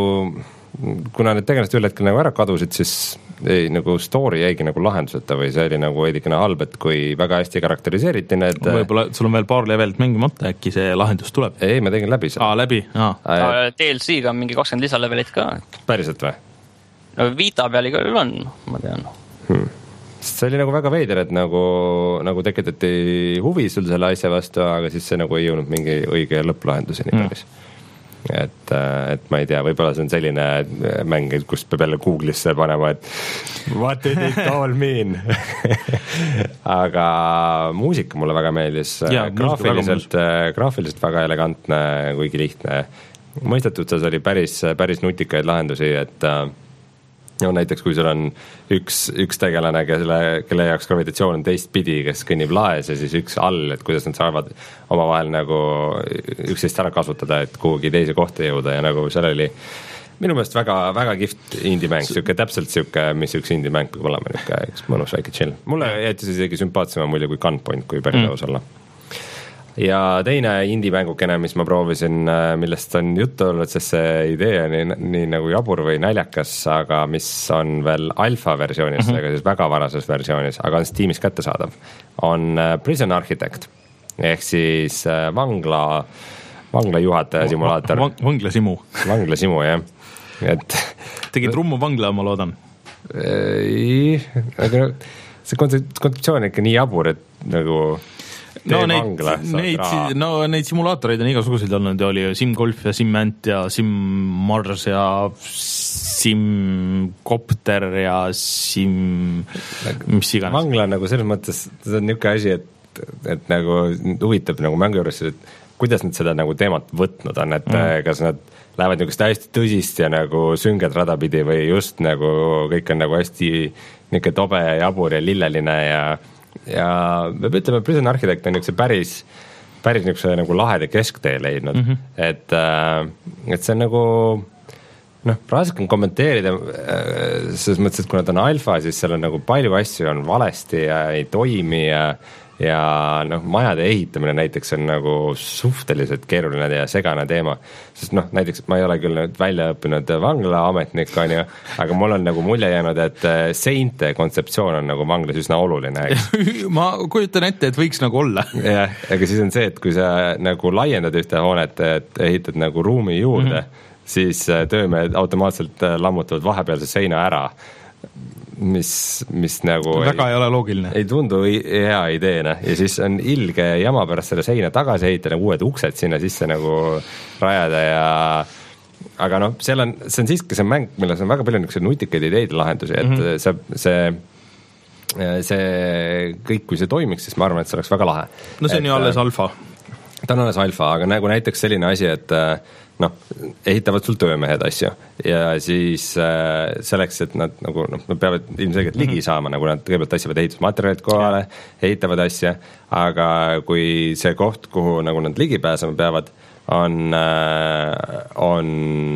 kuna need tegelased üle hetkel nagu ära kadusid, siis ei, nagu story jäigi nagu lahenduseta või see oli nagu veidikene halb, et kui väga hästi karakteriseeriti need võib-olla sul on veel paar levelit mängimata, äkki see lahendus tuleb? Ei, ma tegin läbi seda. Aa, läbi? Aa. D L C-ga on mingi kakskümmend lisalevelit ka. Päriselt või? No Vita peal iga on, ma tean. Hmm. See oli nagu väga veider, et nagu, nagu tekitati huvi sul selle asja vastu, aga siis see nagu ei jõudnud mingi õige lõpplahenduseni päris. Hmm. Et, et ma ei tea, võib-olla see on selline mäng, kus peab jälle Google'isse panema, et what did it all mean? Aga muusika mulle väga meeldis. Ja, graafiliselt, väga graafiliselt väga elegantne, kuigi lihtne. Mõistetuses oli päris, päris nutikaid lahendusi, et no näiteks kui sul on üks, üks tegelane, kelle, kelle jaoks gravitatsioon on teistpidi, kes kõnnib laes ja siis üks all, et kuidas nad saavad omavahel nagu üksteist ära kasutada, et kuhugi teise kohta jõuda ja nagu seal oli minu meelest väga, väga kihvt indie-mäng, siuke täpselt siuke, mis üks indie-mäng peab olema, niuke üks mõnus väike chill. Mulle jäetis isegi sümpaatsema mulje kui Gunpoint, kui päris mm. aus olla. Ja teine indie-mängukene, mis ma proovisin, millest on juttu olnud, sest see idee on nii, nii nagu jabur või näljakas, aga mis on veel alfa versioonis, mm -hmm. aga siis väga varases versioonis, aga on Steamis kättesaadav, on Prison Architect ehk siis vangla, vangla juhataja simulaator. Vangla simu. Vangla simu, jah. Et tegid rummu vangla, ma loodan. Ei, aga see kontseptsioon ikka nii jabur, et nagu no neid, neid, no neid simulaatoreid on igasuguseid olnud ja oli Sim Golf ja Sim Ant ja Sim Mars ja Sim Copter ja Sim mis iganes. Vangla on nagu selles mõttes, see on niisugune asi, et, et nagu huvitav nagu mängu juures, et kuidas nad seda nagu teemat võtnud on, et mm. kas nad lähevad niisugust hästi tõsist ja nagu sünget radapidi või just nagu kõik on nagu hästi niisugune tobe ja jabur ja lilleline ja ja me ütleme, Prison Architect on niisuguse päris, päris niisuguse nagu lahede kesktee leidnud, mm -hmm. et, et see on nagu noh, raske on kommenteerida selles mõttes, et kui nad on alfa, siis seal on nagu palju asju on valesti ja ei toimi ja ja noh, majade ehitamine näiteks on nagu suhteliselt keeruline ja segane teema, sest noh, näiteks ma ei ole küll nüüd välja õppinud vanglaametnik, on ju, aga mul on nagu mulje jäänud, et seinte kontseptsioon on nagu vanglas üsna oluline. Ma kujutan ette, et võiks nagu olla. jah, aga siis on see, et kui sa nagu laiendad ühte hoonet, et ehitad nagu ruumi juurde, mm -hmm. siis töömehed automaatselt lammutavad vahepealse seina ära, mis, mis nagu väga ei, ei ole loogiline. Ei tundu hea ideena ja siis on ilge jama pärast selle seina tagasi ehitada, uued uksed sinna sisse nagu rajada ja aga noh, seal on, see on siiski see mäng, milles on väga palju niisuguse nutikaid ideid ja lahendusi, et mm -hmm. see, see see kõik, kui see toimiks, siis ma arvan, et see oleks väga lahe. No see on et, ju alles alfa. ta on alles alfa, aga nagu näiteks selline asi, et noh, ehitavad sul töömehed asju ja siis äh, selleks, et nad nagu noh, nad peavad ilmselgelt mm-hmm. ligi saama, nagu nad kõigepealt tassivad ehitusmaterjalid kohale, ehitavad asja, aga kui see koht, kuhu nagu nad ligi pääsema peavad, on, äh, on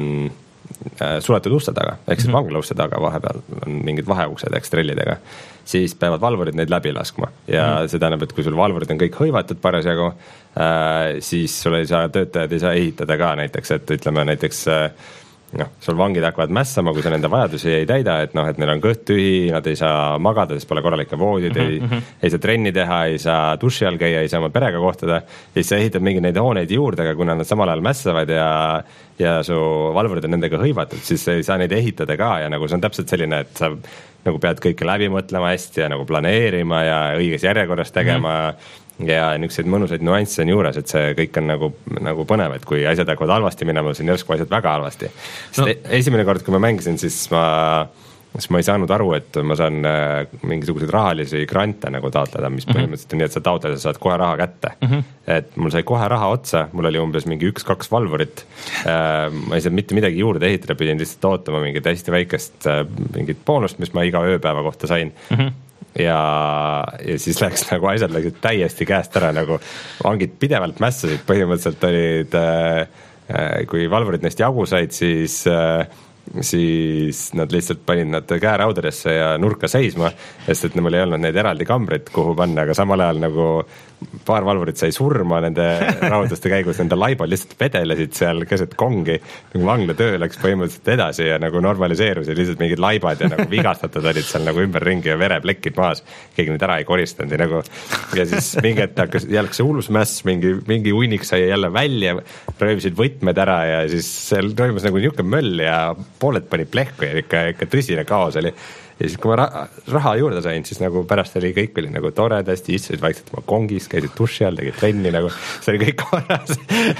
äh, suletud uste taga, ehk siis mm-hmm. vangla uste taga vahepeal on mingid vaheuksed ekstrellidega, siis peavad valvurid neid läbi laskma ja mm-hmm. see tähendab, et kui sul valvurid on kõik hõivatud parasjagu, äh, siis sul ei saa, töötajad ei saa ehitada ka näiteks, et ütleme näiteks äh, noh, sul vangid hakkavad mässama, kui sa nende vajadusi ei täida, et noh, et neil on kõht tühi, nad ei saa magada, sest pole korralikke voodid mm-hmm. ei, ei saa trenni teha, ei saa duši all käia, ei saa oma perega kohtada, siis sa ehitad mingi neid hooneid juurde, aga kuna nad samal ajal mässavad ja ja su valvurid on nendega hõivatud, siis ei saa neid ehitada ka ja nagu see on täpselt selline, et sa nagu pead kõike läbi mõtlema hästi ja nagu planeerima ja õiges järjekorras tegema mm-hmm. ja niisuguseid mõnusaid nüansse on juures, et see kõik on nagu, nagu põnev, et kui asjad hakkavad halvasti minema, siis on järsku asjad väga halvasti. No. Esimene kord, kui ma mängisin, siis ma, siis ma ei saanud aru, et ma saan äh, mingisuguseid rahalisi grante nagu taotleda, mis mm-hmm. põhimõtteliselt on nii, et sa taotled ja saad kohe raha kätte. Mm-hmm. Et mul sai kohe raha otsa, mul oli umbes mingi üks-kaks valvurit, äh, ma ei saa mitte midagi juurde ehitada, pidin lihtsalt ootama mingit hästi väikest äh, mingit boonust, mis ma iga ööpäeva kohta sain. Mm-hmm. Ja, ja siis läks nagu asjad läksid täiesti käest ära, nagu vangid pidevalt mässasid, põhimõtteliselt olid, äh, kui valvurid neist jagu said, siis äh, siis nad lihtsalt panid nad käeraudadesse ja nurka seisma, sest et mul ei olnud neid eraldi kambrit, kuhu panna, aga samal ajal nagu paar valvurit sai surma nende raudaste käigus, nende laibad lihtsalt vedelesid seal keset kongi, nagu vangla töö läks põhimõtteliselt edasi ja nagu normaliseerusid lihtsalt mingid laibad ja nagu vigastatud olid seal nagu ümberringi ja vereplekid maas, keegi neid ära ei koristanud ja nagu ja siis mingi hetk hakkas jälle see ulusmäss, mingi, mingi hunnik sai jälle välja, röövisid võtmed ära ja siis seal toimus nagu niisugune möll ja pooled pani plehku ja ikka, ikka tõsine kaos oli. Ja siis kui ma raha, raha juurde sain, siis nagu pärast oli kõik oli nagu toredasti, istusid vaikselt oma kongis, käisid duši all, tegid trenni nagu, see oli kõik korras.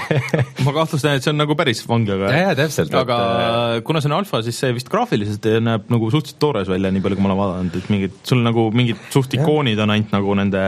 Ma kahtlustan, et see on nagu päris vanglaga. Ja, ja, täpselt. Aga et... kuna see on alfa, siis see vist graafiliselt näeb nagu suhteliselt toores välja, nii palju kui ma olen vaadanud, et mingid, sul nagu mingid suht ikoonid on ainult nagu nende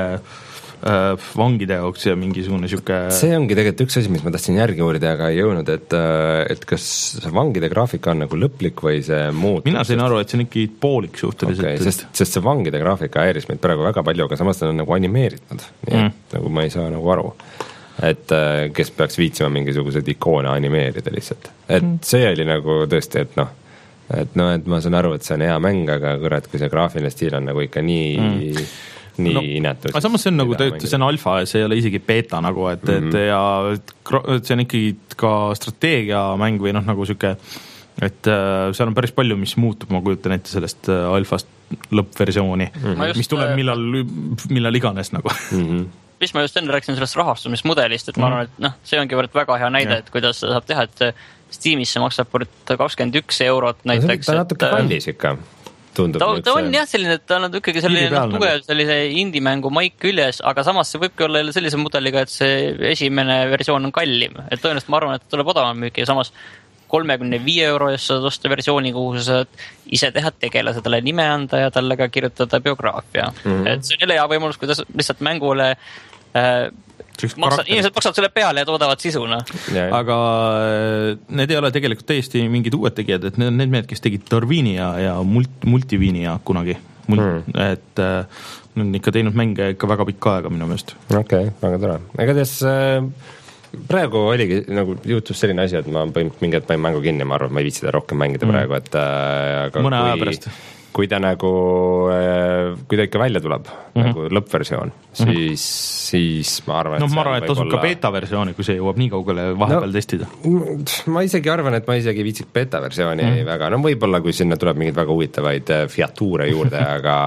vangide jaoks ja mingisugune siuke... See ongi tegelikult üks asi, mis ma tahtsin järgi uurida, aga ei jõudnud, et, et kas vangide graafika on nagu lõplik või see muutub? Mina sain aru, et see on ikka poolik suhteliselt. Okay, sest, sest see vangide graafika häiris meid praegu väga palju, aga samas ta on nagu animeeritud. Nii, mm. nagu ma ei saa nagu aru. Et kes peaks viitsima mingisuguseid ikoone animeerida lihtsalt. Et mm. see oli nagu tõesti, et noh, et noh, et ma saan aru, et see on hea mäng, aga kurat, kui see graafiline stiil on nagu ikka nii... Mm. nii no, inetus. Aga samas see on nagu, see on alfa ja see ei ole isegi beta nagu, et, mm-hmm. et ja et see on ikkagi ka strateegiamäng või noh, nagu siuke, et seal on päris palju, mis muutub, ma kujutan ette sellest alfast lõppversiooni, mm-hmm. mis tuleb millal, millal iganes nagu. Mm-hmm. Mis ma just enne rääkisin sellest rahastumismudelist, et ma arvan, et noh, see ongi võrd väga hea näide, et kuidas seda saab teha, et Steamis see maksab kakskümmend üks eurot näiteks. Ta on natuke kallis ikka. Tundub ta, ta on jah selline, et ta on ikkagi selline tugev sellise indie-mängu maik küljes, aga samas see võibki olla sellise mudeliga, et see esimene versioon on kallim. Et tõenäoliselt ma arvan, et tuleb odavam müüki ja samas kolmekümne viie euro eest saad osta versiooni, kuhu sa saad ise teha tegelase, talle nime anda ja talle ka kirjutada biograafia. Mm-hmm. Et see on jälle hea võimalus, kuidas lihtsalt mängule äh, Maksa, inimesed maksavad selle peale ja toodavad sisuna. Aga need ei ole tegelikult täiesti mingid uued tegijad, et need on need mehed, kes tegid Darwinia ja mult, Multivinia kunagi. Mult, mm. Et äh, on ikka teinud mänge ikka väga pikka aega minu meelest. Okei, okay, väga tore. Ega tes äh, praegu oligi nagu juhtus selline asi, et ma põhimõtteliselt mingi hetk panin mängu kinni, ma arvan, et ma ei viitsida rohkem mängida mm. praegu, et äh, aga mõne kui... aja pärast. Kui ta nagu, kui ta ikka välja tuleb mm-hmm. nagu lõppversioon, siis, mm-hmm. siis ma arvan, et no, ma arvan, et tasub olla... ka beta-versiooni, kui see jõuab nii kaugele vahepeal no, testida. Ma isegi arvan, et ma isegi viitsik beta-versiooni mm-hmm. väga, no võib-olla kui sinna tuleb mingid väga huvitavaid fiatuure juurde, aga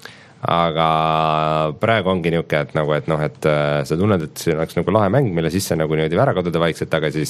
aga praegu ongi niuke, et nagu, et noh, et sa tunned, et see oleks nagu lahe mäng, mille sisse nagu niimoodi ära kaduda vaikselt, aga siis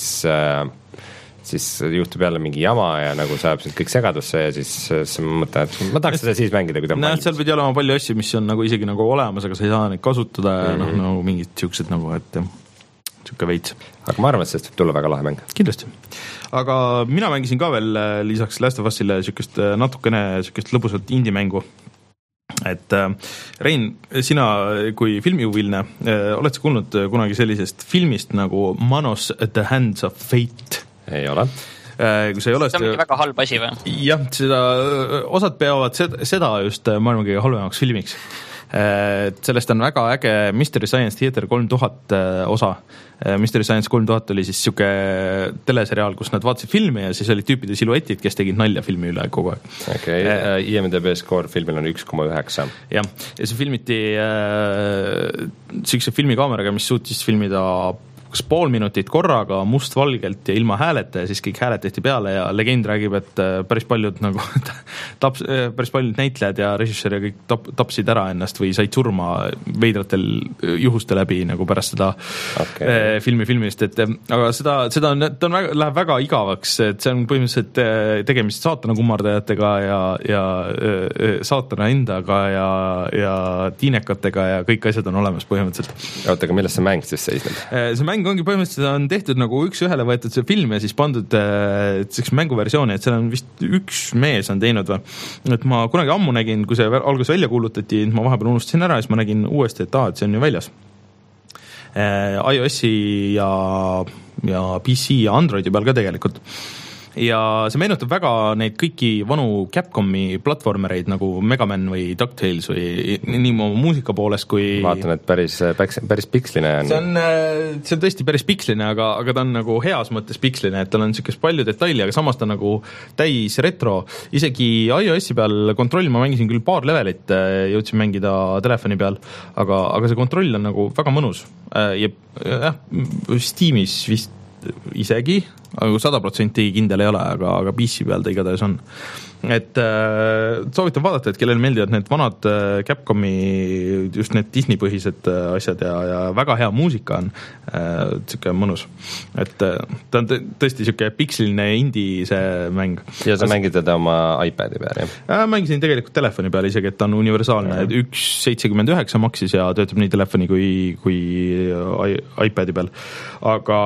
siis juhtub jälle mingi jama ja nagu saab sind kõik segadusse ja siis, siis ma mõtlen, et ma tahaks seda siis mängida, kui ta no, seal pidi olema palju asju, mis on nagu isegi nagu olemas, aga sa ei saa neid kasutada ja mm-hmm. noh, nagu mingid siuksed nagu, et siuke veits. Aga ma arvan, et sellest võib tulla väga lahe mäng. Kindlasti. Aga mina mängisin ka veel lisaks Last of Usile siukest natukene siukest lõbusat indie-mängu. et Rein, sina kui filmihuviline, oled sa kuulnud kunagi sellisest filmist nagu Manos at the Hands of Fate? Ei ole. Kui see ei ole, see on mingi väga halb asi või? Jah, seda, osad peavad seda just maailma kõige halvemaks filmiks. Sellest on väga äge Mystery Science Theater kolm tuhat osa. Mystery Science kolm tuhat oli siis siuke teleseriaal, kus nad vaatasid filmi ja siis olid tüüpide siluetid, kes tegid nalja filmi üle kogu aeg. Okei, okay. I M D B score filmil on üks koma üheksa. Jah, ja see filmiti äh, siukse filmikaameraga, mis suutis filmida kas pool minutit korraga mustvalgelt ja ilma hääleta ja siis kõik hääled tehti peale ja legend räägib, et päris paljud nagu taps, päris paljud näitlejad ja režissöör ja kõik tap, tapsid ära ennast või said surma veidratel juhuste läbi nagu pärast seda okay. filmi filmist, et aga seda, seda on, ta on väga, läheb väga igavaks, et see on põhimõtteliselt tegemist saatana kummardajatega ja, ja saatana endaga ja, ja tiinekatega ja kõik asjad on olemas põhimõtteliselt. Oota, aga millest see mäng siis seisneb? See mäng ongi põhimõtteliselt on tehtud nagu üks ühele võetud see film ja siis pandud selleks mänguversiooni, et seal on vist üks mees on teinud või. Et ma kunagi ammu nägin, kui see algus välja kuulutati, ma vahepeal unustasin ära ja siis ma nägin uuesti, et aa, et see on ju väljas. iOS-i ja, ja P C ja Androidi peal ka tegelikult. Ja see meenutab väga neid kõiki vanu Capcomi platvormereid nagu Mega Man või DuckTales või nii muusika poolest kui... Vaatan, et päris, päris piksline on. See on, see on tõesti päris piksline, aga, aga ta on nagu heas mõttes piksline, et tal on niisugust palju detaili, aga samas ta nagu täis retro. Isegi iOS-i peal kontroll, ma mängisin küll paar levelit, jõudsin mängida telefoni peal, aga, aga see kontroll on nagu väga mõnus. Ja, ja Steamis vist isegi, aga sada protsenti kindel ei ole, aga, aga P C peal ta igatahes on. Et äh, soovitan vaadata, et kellel meeldivad need vanad äh, Capcomi, just need Disney-põhised äh, asjad ja, ja väga hea muusika on äh, siuke mõnus. Et äh, ta on tõesti siuke piksliline indie see mäng. Ja sa As... mängid teda oma iPadi peal, jah? Äh, mängisin tegelikult telefoni peal isegi, et ta on universaalne, et üks seitsekümmend üheksa maksis ja töötab nii telefoni kui, kui iPadi peal. Aga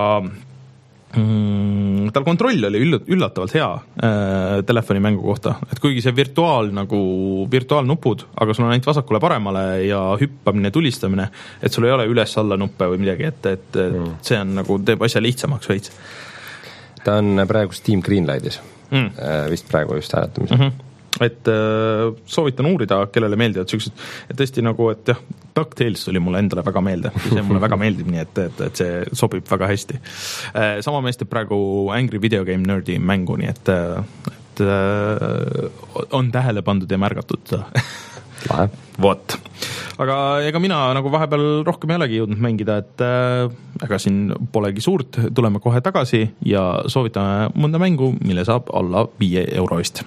Mm, tal kontroll oli üllatavalt hea äh, telefoni mängu kohta, et kuigi see virtuaal nagu virtuaalnupud, aga sul on ainult vasakule paremale ja hüppamine, tulistamine, et sul ei ole üles-alla nuppe või midagi, et, et, et mm. see on nagu, teeb asja lihtsamaks veits. Ta on praegu Steam Greenlightis mm. äh, vist praegu just hääletamise mm-hmm. Et äh, soovitan uurida, kellele meeldivad sellised, et tõesti nagu, et jah, DuckTales tuli mulle endale väga meelde, see mulle väga meeldib, nii et, et, et see sobib väga hästi. Äh, sama mees teeb praegu Angry Video Game Nerdi mängu, nii et, et äh, on tähele pandud ja märgatud. Lahe. Vot. Aga ega mina nagu vahepeal rohkem ei olegi jõudnud mängida, et äh, ega siin polegi suurt, tuleme kohe tagasi ja soovitame mõnda mängu, mille saab alla viie euroist.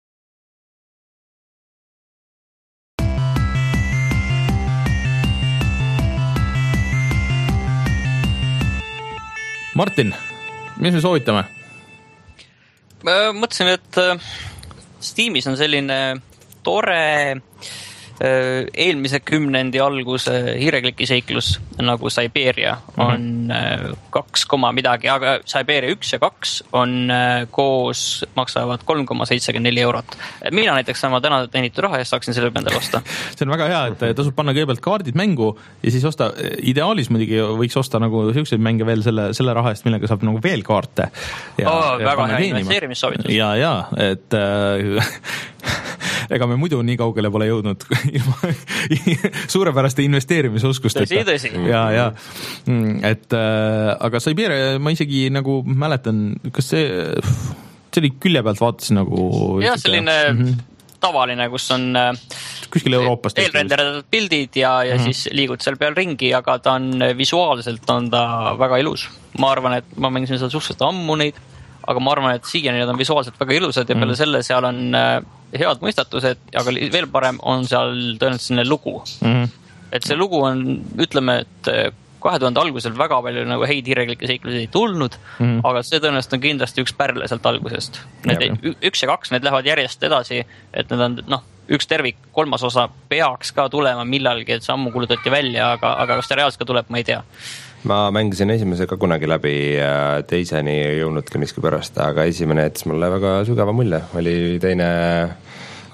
Martin, mis me soovitame? Ma mõtlesin, et Steamis on selline tore eelmise kümnendi alguse hiireklikiseiklus nagu Siberia on mm-hmm. kaks koma midagi, aga Siberia üks ja kaks on koos, maksavad kolm koma seitsekümmend neli eurot. Mina näiteks sama täna teenitud raha ja saaksin selle pendel osta. See on väga hea, et tasub panna kõigepealt kaardid mängu ja siis osta, ideaalis muidugi võiks osta nagu selliseid mänge veel selle, selle raha eest, millega saab nagu veel kaarte. Ja, oh, ja väga hea investeerimissoovitus. Ja, ja, et äh, ega me muidu nii kaugele pole jõudnud ilma suurepäraste investeerimisoskusteta. Tõsi, tõsi. Ja, ja. Et, äh, aga Siberia, ma isegi nagu mäletan, kas see, see oli külje pealt vaatasin nagu... Jah, selline mm-hmm. tavaline, kus on kuskil Euroopast eelrenderedatud pildid ja, ja mm-hmm. siis liigud seal peal ringi, aga ta on visuaalselt on ta väga ilus. Ma arvan, et ma mängisin seda suhteliselt ammu neid, aga ma arvan, et siiani need on visuaalselt väga ilusad ja peale mm-hmm. selle seal on head mõistatused, aga veel parem on seal tõenäoliselt selline lugu. Mm-hmm. Et see lugu on, ütleme, et kahe tuhande algusel väga palju nagu häid hiireglikke seiklusi ei tulnud, mm-hmm. aga see tõenäoliselt on kindlasti üks pärle sealt algusest. Need ja, üks ja kaks, need lähevad järjest edasi, et need on, noh, üks tervik, kolmas osa peaks ka tulema millalgi, et see ammu kulutati välja, aga, aga kas ta reaalselt ka tuleb, ma ei tea. Ma mängisin esimese ka kunagi läbi ja teiseni ei jõudnudki miski pärast, aga esimene jättis mulle väga sügava mulje. Oli teine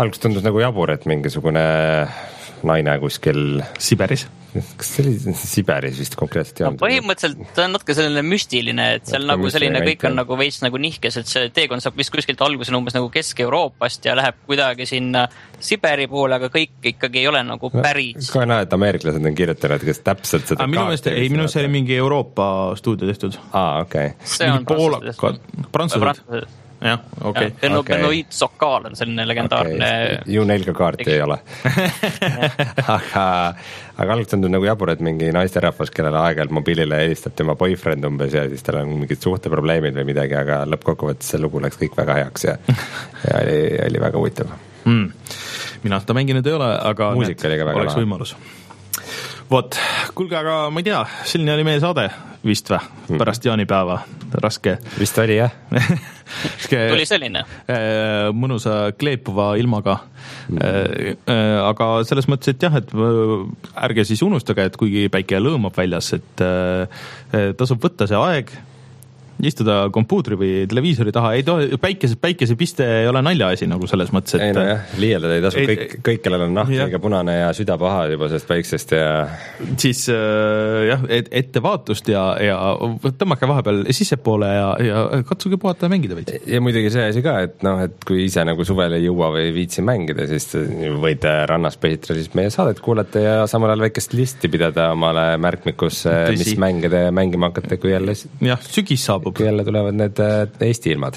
alguses tundus nagu jabur, et mingisugune naine kuskil Siberis. Kas see oli Siberis vist konkreetselt? No, põhimõtteliselt ta on natuke selline müstiline, et seal nagu selline kõik on nagu veits nagu nihkes, et see teekond saab vist kuskilt alguse umbes nagu Kesk-Euroopast ja läheb kuidagi sinna Siberi poole, aga kõik ikkagi ei ole nagu päris. Ka näe, et ameeriklased on kirjutanud, kes täpselt seda minu meelest, ei, minu see oli mingi Euroopa stuudio tehtud. Aa, okei. Okay. See on prantsused. Jah, okei. Okay. Okay. Benoit Sokal on selline legendaarne okay. Ju neil ka kaarti ei ole. aga, aga alguses tundub nagu jabur, et mingi naisterahvas, kellele aeg-ajalt mobiilile helistab tema boyfriend umbes ja siis tal on mingid suhteprobleemid või midagi, aga lõppkokkuvõttes see lugu läks kõik väga heaks ja, ja oli, oli väga huvitav mm. Mina seda mänginud ei ole, aga muusika oli ka väga oleks võimalus. Vot, kuulge, aga ma ei tea, selline oli meie saade vist või, pärast jaanipäeva, raske. Vist oli, jah. Tuli selline. Mõnusa kleepuva ilmaga. Mm. Aga selles mõttes, et jah, et ärge siis unustage, et kuigi päike lõõmab väljas, et tasub võtta see aeg, istuda kompuutri või televiisori taha, ei tohi, päikese, päikesepiste ei ole naljaasi nagu selles mõttes, et ei no jah, liialdada ei tasu, kõik, kõik, kellel on nahk liiga punane ja süda paha juba sellest päiksest ja siis äh, jah, et, ettevaatust ja, ja tõmmake vahepeal sissepoole ja, ja katsuge puhata ja mängida veidi. Ja muidugi see asi ka, et noh, et kui ise nagu suvel ei jõua või viitsi mängida, siis võite rannas pehitra siis meie saadet kuulata ja samal ajal väikest listi pidada omale märkmikus, mis mänge te mängima hakkate, kui jälle jah, sügis saabub. Kui jälle tulevad need Eesti ilmad.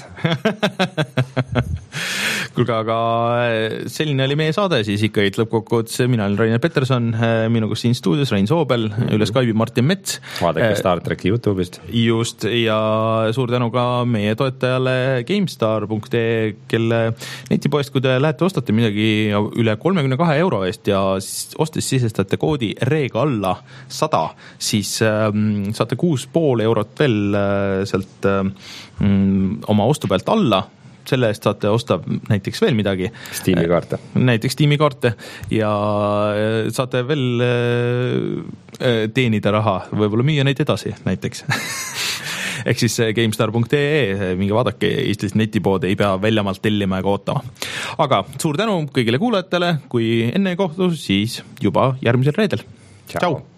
Kuulge, aga selline oli meie saade, siis ikka lõppkokkuvõttes mina olen Rainer Peterson, minuga siin stuudios Rein Soobel, mm-hmm. üle Skype'i Martin Mets. Vaadake Star Treki YouTube'ist. Just, ja suur tänu ka meie toetajale GameStar punkt ee, kelle netipoest, kui te lähete ostate midagi üle kolmekümne kahe euro eest ja ostes sisestate koodi reega alla sada, siis ähm, saate kuus pool eurot veel äh, sealt Mm, oma ostu pealt alla, selle eest saate osta näiteks veel midagi. Steam'i kaarte. Näiteks Steam'i kaarte ja saate veel teenida raha, võib-olla müüa neid edasi näiteks. Ehk siis GameStar punkt ee, minge vaadake, Eestis netipoode ei pea väljamaalt tellima ega ootama. Aga suur tänu kõigile kuulajatele, kui enne kohtu, siis juba järgmisel reedel. Tšau!